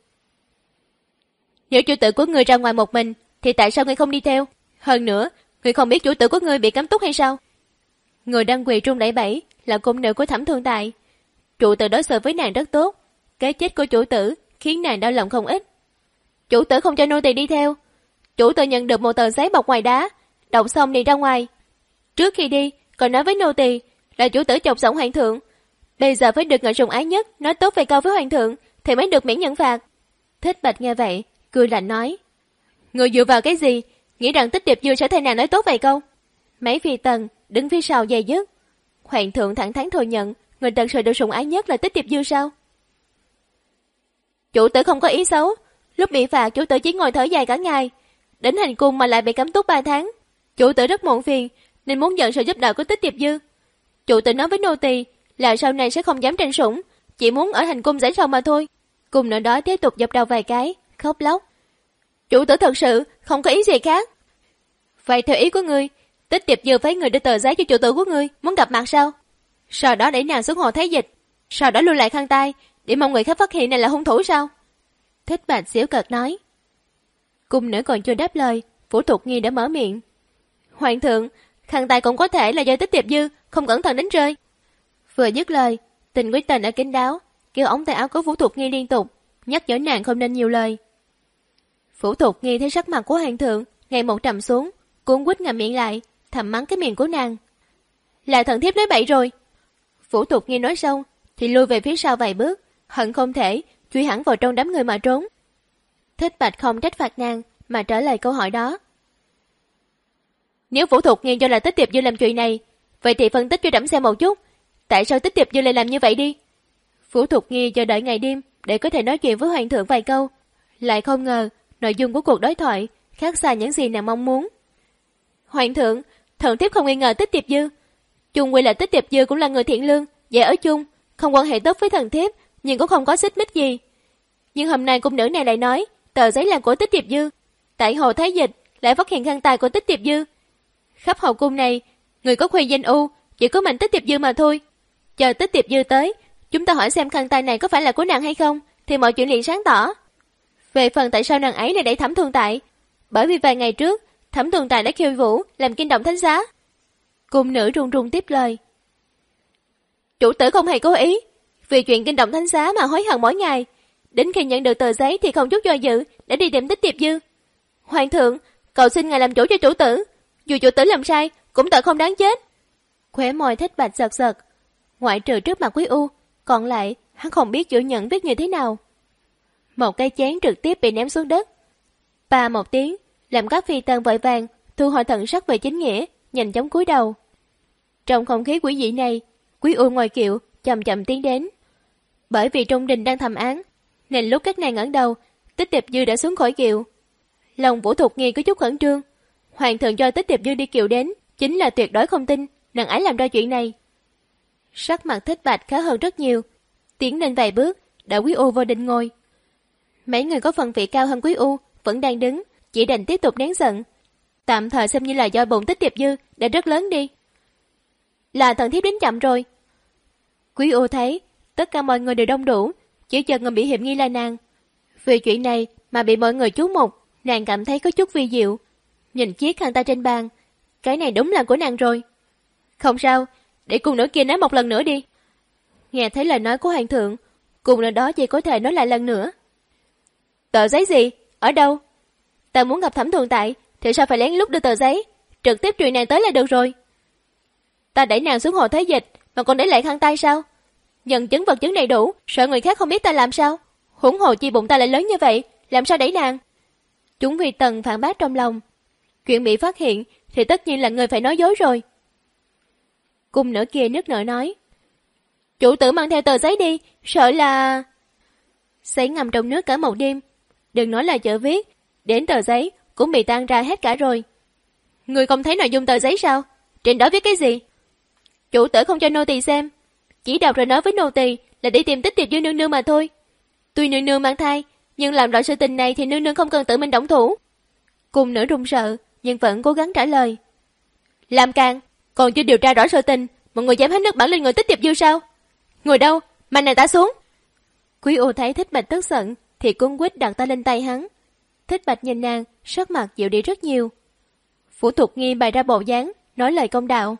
Nếu chủ tử của ngươi ra ngoài một mình thì tại sao ngươi không đi theo? Hơn nữa, ngươi không biết chủ tử của ngươi bị cấm túc hay sao? Người đang quỳ trung đẩy bẫy là cung nữ của Thẩm Thuần Tại. Chủ tử đối xử với nàng rất tốt, cái chết của chủ tử khiến nàng đau lòng không ít. Chủ tử không cho nô tỳ đi theo. Chủ tử nhận được một tờ giấy bọc ngoài đá, đọc xong đi ra ngoài. Trước khi đi còn nói với nô tỳ là chủ tử chọc giọng hoàng thượng, bây giờ phải được người sủng ái nhất nói tốt về câu với hoàng thượng thì mới được miễn nhận phạt. Thích Bạch nghe vậy cười lạnh nói, người dựa vào cái gì nghĩ rằng Tích Điệp Dư sẽ thay nàng nói tốt về câu? Mấy phi tần đứng phía sau dè dứt. Hoàng thượng thẳng thắn thừa nhận người thật sự được sủng ái nhất là Tích Điệp Dư sao? Chủ tử không có ý xấu, lúc bị phạt chủ tử chỉ ngồi thở dài cả ngày, đến hành cung mà lại bị cấm túc ba tháng. Chủ tử rất muộn phiền nên muốn nhận sự giúp đỡ của Tích Điệp Dư. Chủ tử nói với nô tỳ là sau này sẽ không dám tranh sủng, chỉ muốn ở hành cung giải sầu mà thôi. Cùng nữa đó tiếp tục dập đầu vài cái, khóc lóc. Chủ tử thật sự không có ý gì khác. Vậy theo ý của ngươi, Tích Điệp Dư phái người đưa tờ giấy cho chủ tử của ngươi muốn gặp mặt sao? Sau đó đẩy nàng xuống hồ Thái Dịch, sau đó lưu lại khăn tay để mong người khác phát hiện này là hung thủ sao? Thích Bạch xỉu cợt nói. Cung nữ còn chưa đáp lời, Phủ Thục Nghi đã mở miệng. Hoàng thượng, khăn tay cũng có thể là do Tích Điệp Dư không cẩn thận đánh rơi. Vừa dứt lời, Tình Quý Tình ở kín đáo kêu ống tay áo của Phủ Thục Nghi liên tục nhắc nhở nàng không nên nhiều lời. Phủ Thục Nghi thấy sắc mặt của hoàng thượng ngày một trầm xuống, cuốn quýt ngậm miệng lại, thầm mắng cái miệng của nàng. Là thần thiếp nói bậy rồi. Phủ Thục Nghi nói xong thì lui về phía sau vài bước, hận không thể chui hẳn vào trong đám người mà trốn. Thích Bạch không trách phạt nàng mà trả lời câu hỏi đó. Nếu Phủ Thục Nghi cho là Tích Điệp Dư làm chuyện này, vậy thì phân tích cho trẫm xem một chút, tại sao Tích Điệp Dư lại làm như vậy đi. Phủ Thục Nghi chờ đợi ngày đêm để có thể nói chuyện với hoàng thượng vài câu, lại không ngờ nội dung của cuộc đối thoại khác xa những gì nàng mong muốn. Hoàng thượng, thần thiếp không nghi ngờ Tích Điệp Dư. Chung quy là Tích Điệp Dư cũng là người thiện lương, dễ ở chung, không quan hệ tốt với thần thiếp, nhưng cũng không có xích mích gì. Nhưng hôm nay cung nữ này lại nói tờ giấy là của Tích Điệp Dư, tại hồ Thái Dịch lại phát hiện khăn tài của Tích Điệp Dư. Khắp hậu cung này, người có khuê danh u chỉ có mình Tích Điệp Dư mà thôi. Chờ Tích Tiệp Dư tới, chúng ta hỏi xem khăn tay này có phải là của nàng hay không, thì mọi chuyện liền sáng tỏ. Về phần tại sao nàng ấy lại đẩy Thẩm Thuần Tại, bởi vì vài ngày trước, Thẩm Thuần Tại đã khiêu vũ, làm kinh động thánh giá. Cung nữ run run tiếp lời. Chủ tử không hề cố ý, vì chuyện kinh động thánh giá mà hối hận mỗi ngày. Đến khi nhận được tờ giấy thì không chút do dự, đã đi tìm Tích Tiệp Dư. Hoàng thượng, cầu xin ngài làm chủ cho chủ tử. Dù chủ tử làm sai, cũng tội không đáng chết. Khóe môi Thích Bạch giật giật. Ngoại trừ trước mặt Quý U, còn lại hắn không biết chủ nhận viết như thế nào. Một cây chén trực tiếp bị ném xuống đất. Ba một tiếng, làm các phi tần vội vàng thu hồi thần sắc về chính nghĩa, nhanh chóng cúi đầu. Trong không khí quỷ dị này, Quý U ngồi kiệu chậm chậm tiến đến. Bởi vì trong đình đang thẩm án, nên lúc các nàng ngẩng đầu, Tích Tiệp Dư đã xuống khỏi kiệu. Lòng Vũ Thục Nghi có chút khẩn trương. Hoàng thượng cho Tích Tiệp Dư đi kiệu đến, chính là tuyệt đối không tin nàng ấy làm ra chuyện này. Sắc mặt Thích Bạch khá hơn rất nhiều, tiến lên vài bước, đã Quý U vô định ngồi. Mấy người có phần vị cao hơn Quý U vẫn đang đứng, chỉ đành tiếp tục nén giận. Tạm thời xem như là do bụng Tích Tiệp Dư đã rất lớn đi. Là thần thiếp đến chậm rồi. Quý U thấy tất cả mọi người đều đông đủ, chỉ chờ người bị hiểm nghi là nàng. Vì chuyện này mà bị mọi người chú mục, nàng cảm thấy có chút vi diệu. Nhìn chiếc khăn tay trên bàn, cái này đúng là của nàng rồi. Không sao, để cùng nữ kia nói một lần nữa đi. Nghe thấy lời nói của hoàng thượng, cùng lần đó chỉ có thể nói lại lần nữa. Tờ giấy gì? Ở đâu? Ta muốn gặp Thẩm Thuần Tại, thì sao phải lén lút đưa tờ giấy? Trực tiếp truyền nàng tới là được rồi. Ta đẩy nàng xuống hồ Thế Dịch, mà còn để lại khăn tay sao? Nhân chứng vật chứng đầy đủ, sợ người khác không biết ta làm sao? Huống hồ chi bụng ta lại lớn như vậy, làm sao đẩy nàng? Chúng vì tần phản bác trong lòng. Chuyện bị phát hiện thì tất nhiên là người phải nói dối rồi. Cung nữ kia nức nở nói. Chủ tử mang theo tờ giấy đi, sợ là... Giấy ngầm trong nước cả một đêm. Đừng nói là chợ viết, đến tờ giấy cũng bị tan ra hết cả rồi. Người không thấy nội dung tờ giấy sao? Trên đó viết cái gì? Chủ tử không cho nô tỳ xem, chỉ đọc rồi nói với nô tỳ là đi tìm Tích Tiệp Dư nương nương mà thôi. Tuy nương nương mang thai, nhưng làm loại sự tình này thì nương nương không cần tự mình động thủ. Cung nữ run sợ, nhưng vẫn cố gắng trả lời. Làm càng, còn chưa điều tra rõ sự tình, mọi người dám hết nước bẩn lên người Tích Tiệp Dư sao? Người đâu? Mang nàng ta xuống. Quý U thấy Thích Bạch tức giận, thì cung quýt đặt tay lên tay hắn. Thích Bạch nhìn nàng, sắc mặt dịu đi rất nhiều. Vũ Thục Nghi bày ra bộ dáng, nói lời công đạo.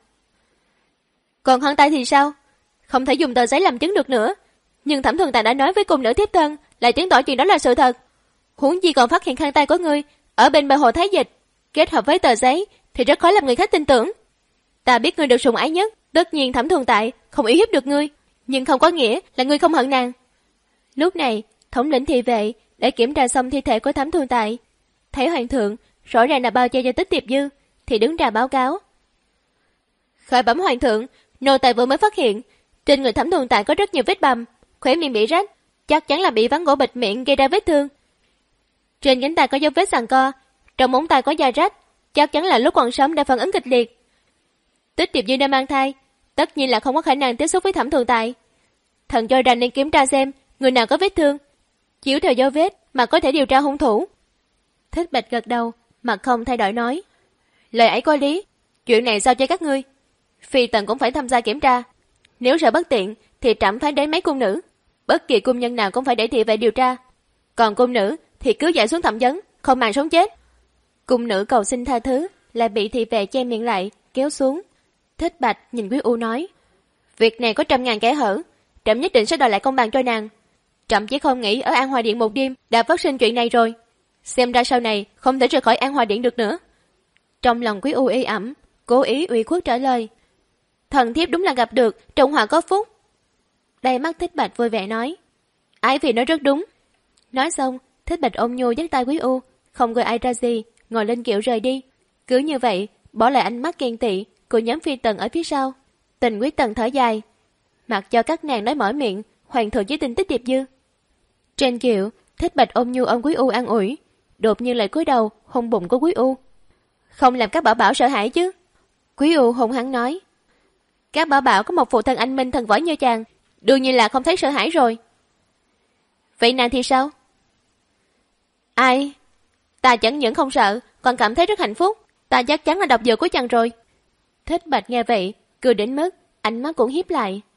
Còn khăn tay thì sao? Không thể dùng tờ giấy làm chứng được nữa. Nhưng Thẩm Thuần Tại đã nói với cung nữ thiếp thân, lại chứng tỏ chuyện đó là sự thật. Huống chi còn phát hiện khăn tay của ngươi ở bên bờ hồ Thái Dịch, kết hợp với tờ giấy thì rất khó làm người khác tin tưởng. Ta biết ngươi được sủng ái nhất, tất nhiên Thẩm Thuần Tại không ý hiếp được ngươi, nhưng không có nghĩa là ngươi không hận nàng. Lúc này, thống lĩnh thị vệ đã kiểm tra xong thi thể của Thẩm Thuần Tại, thấy hoàng thượng rõ ràng là bao che cho Tích Tiệp Dư, thì đứng ra báo cáo. Khởi bẩm hoàng thượng, nô tài vừa mới phát hiện trên người Thẩm Thuần Tại có rất nhiều vết bầm, khóe miệng bị rách, chắc chắn là bị ván gỗ bịt miệng gây ra vết thương. Trên cánh tay có dấu vết giằng co, trong móng tay có da rách, chắc chắn là lúc còn sống đã phản ứng kịch liệt. Tích Tiệp Dư đang mang thai, tất nhiên là không có khả năng tiếp xúc với Thẩm Thuần Tại. Thần cho rằng nên kiểm tra xem người nào có vết thương, chiếu theo dấu vết mà có thể điều tra hung thủ. Thích Bạch gật đầu, mặt không thay đổi nói. Lời ấy có lý, chuyện này giao cho các ngươi. Phi tần cũng phải tham gia kiểm tra. Nếu sợ bất tiện thì trẫm phái đến mấy cung nữ. Bất kỳ cung nhân nào cũng phải để thị vệ điều tra. Còn cung nữ thì cứ giải xuống thẩm vấn, không màng sống chết. Cung nữ cầu xin tha thứ, lại bị thị vệ che miệng lại, kéo xuống. Thích Bạch nhìn Quý U nói. Việc này có trăm ngàn kẽ hở, trẫm nhất định sẽ đòi lại công bằng cho nàng. Trẫm chỉ không nghĩ ở An Hòa Điện một đêm đã phát sinh chuyện này rồi. Xem ra sau này không thể rời khỏi An Hòa Điện được nữa. Trong lòng Quý U y ẩm, cố ý ủy khuất trả lời. Thần thiếp đúng là gặp được trọng họa có phúc. Đầy mắt Thích Bạch vui vẻ nói. Ái Phi nói rất đúng. Nói xong, Thích Bạch ôm nhu dắt tay Quý U, không gọi ai ra gì, ngồi lên kiệu rời đi. Cứ như vậy, bỏ lại ánh mắt ghen tị của nhóm phi tần ở phía sau. Tình Quý Tần thở dài, mặc cho các nàng nói mở miệng, hoàng thượng chỉ tin Tích Tiệp Dư. Trên kiệu, Thích Bạch ôm nhu ôm Quý U an ủi, đột nhiên lại cúi đầu hôn bụng của Quý U. Không làm các bảo bảo sợ hãi chứ? Quý U hùng hăng nói. Các bảo bảo có một phụ thân anh minh thần võ như chàng, đương nhiên là không thấy sợ hãi rồi. Vậy nàng thì sao? Ai? Ta chẳng những không sợ, còn cảm thấy rất hạnh phúc. Ta chắc chắn là độc dược của chàng rồi. Thích Bạch nghe vậy, cười đến mức ánh mắt cũng hiếp lại.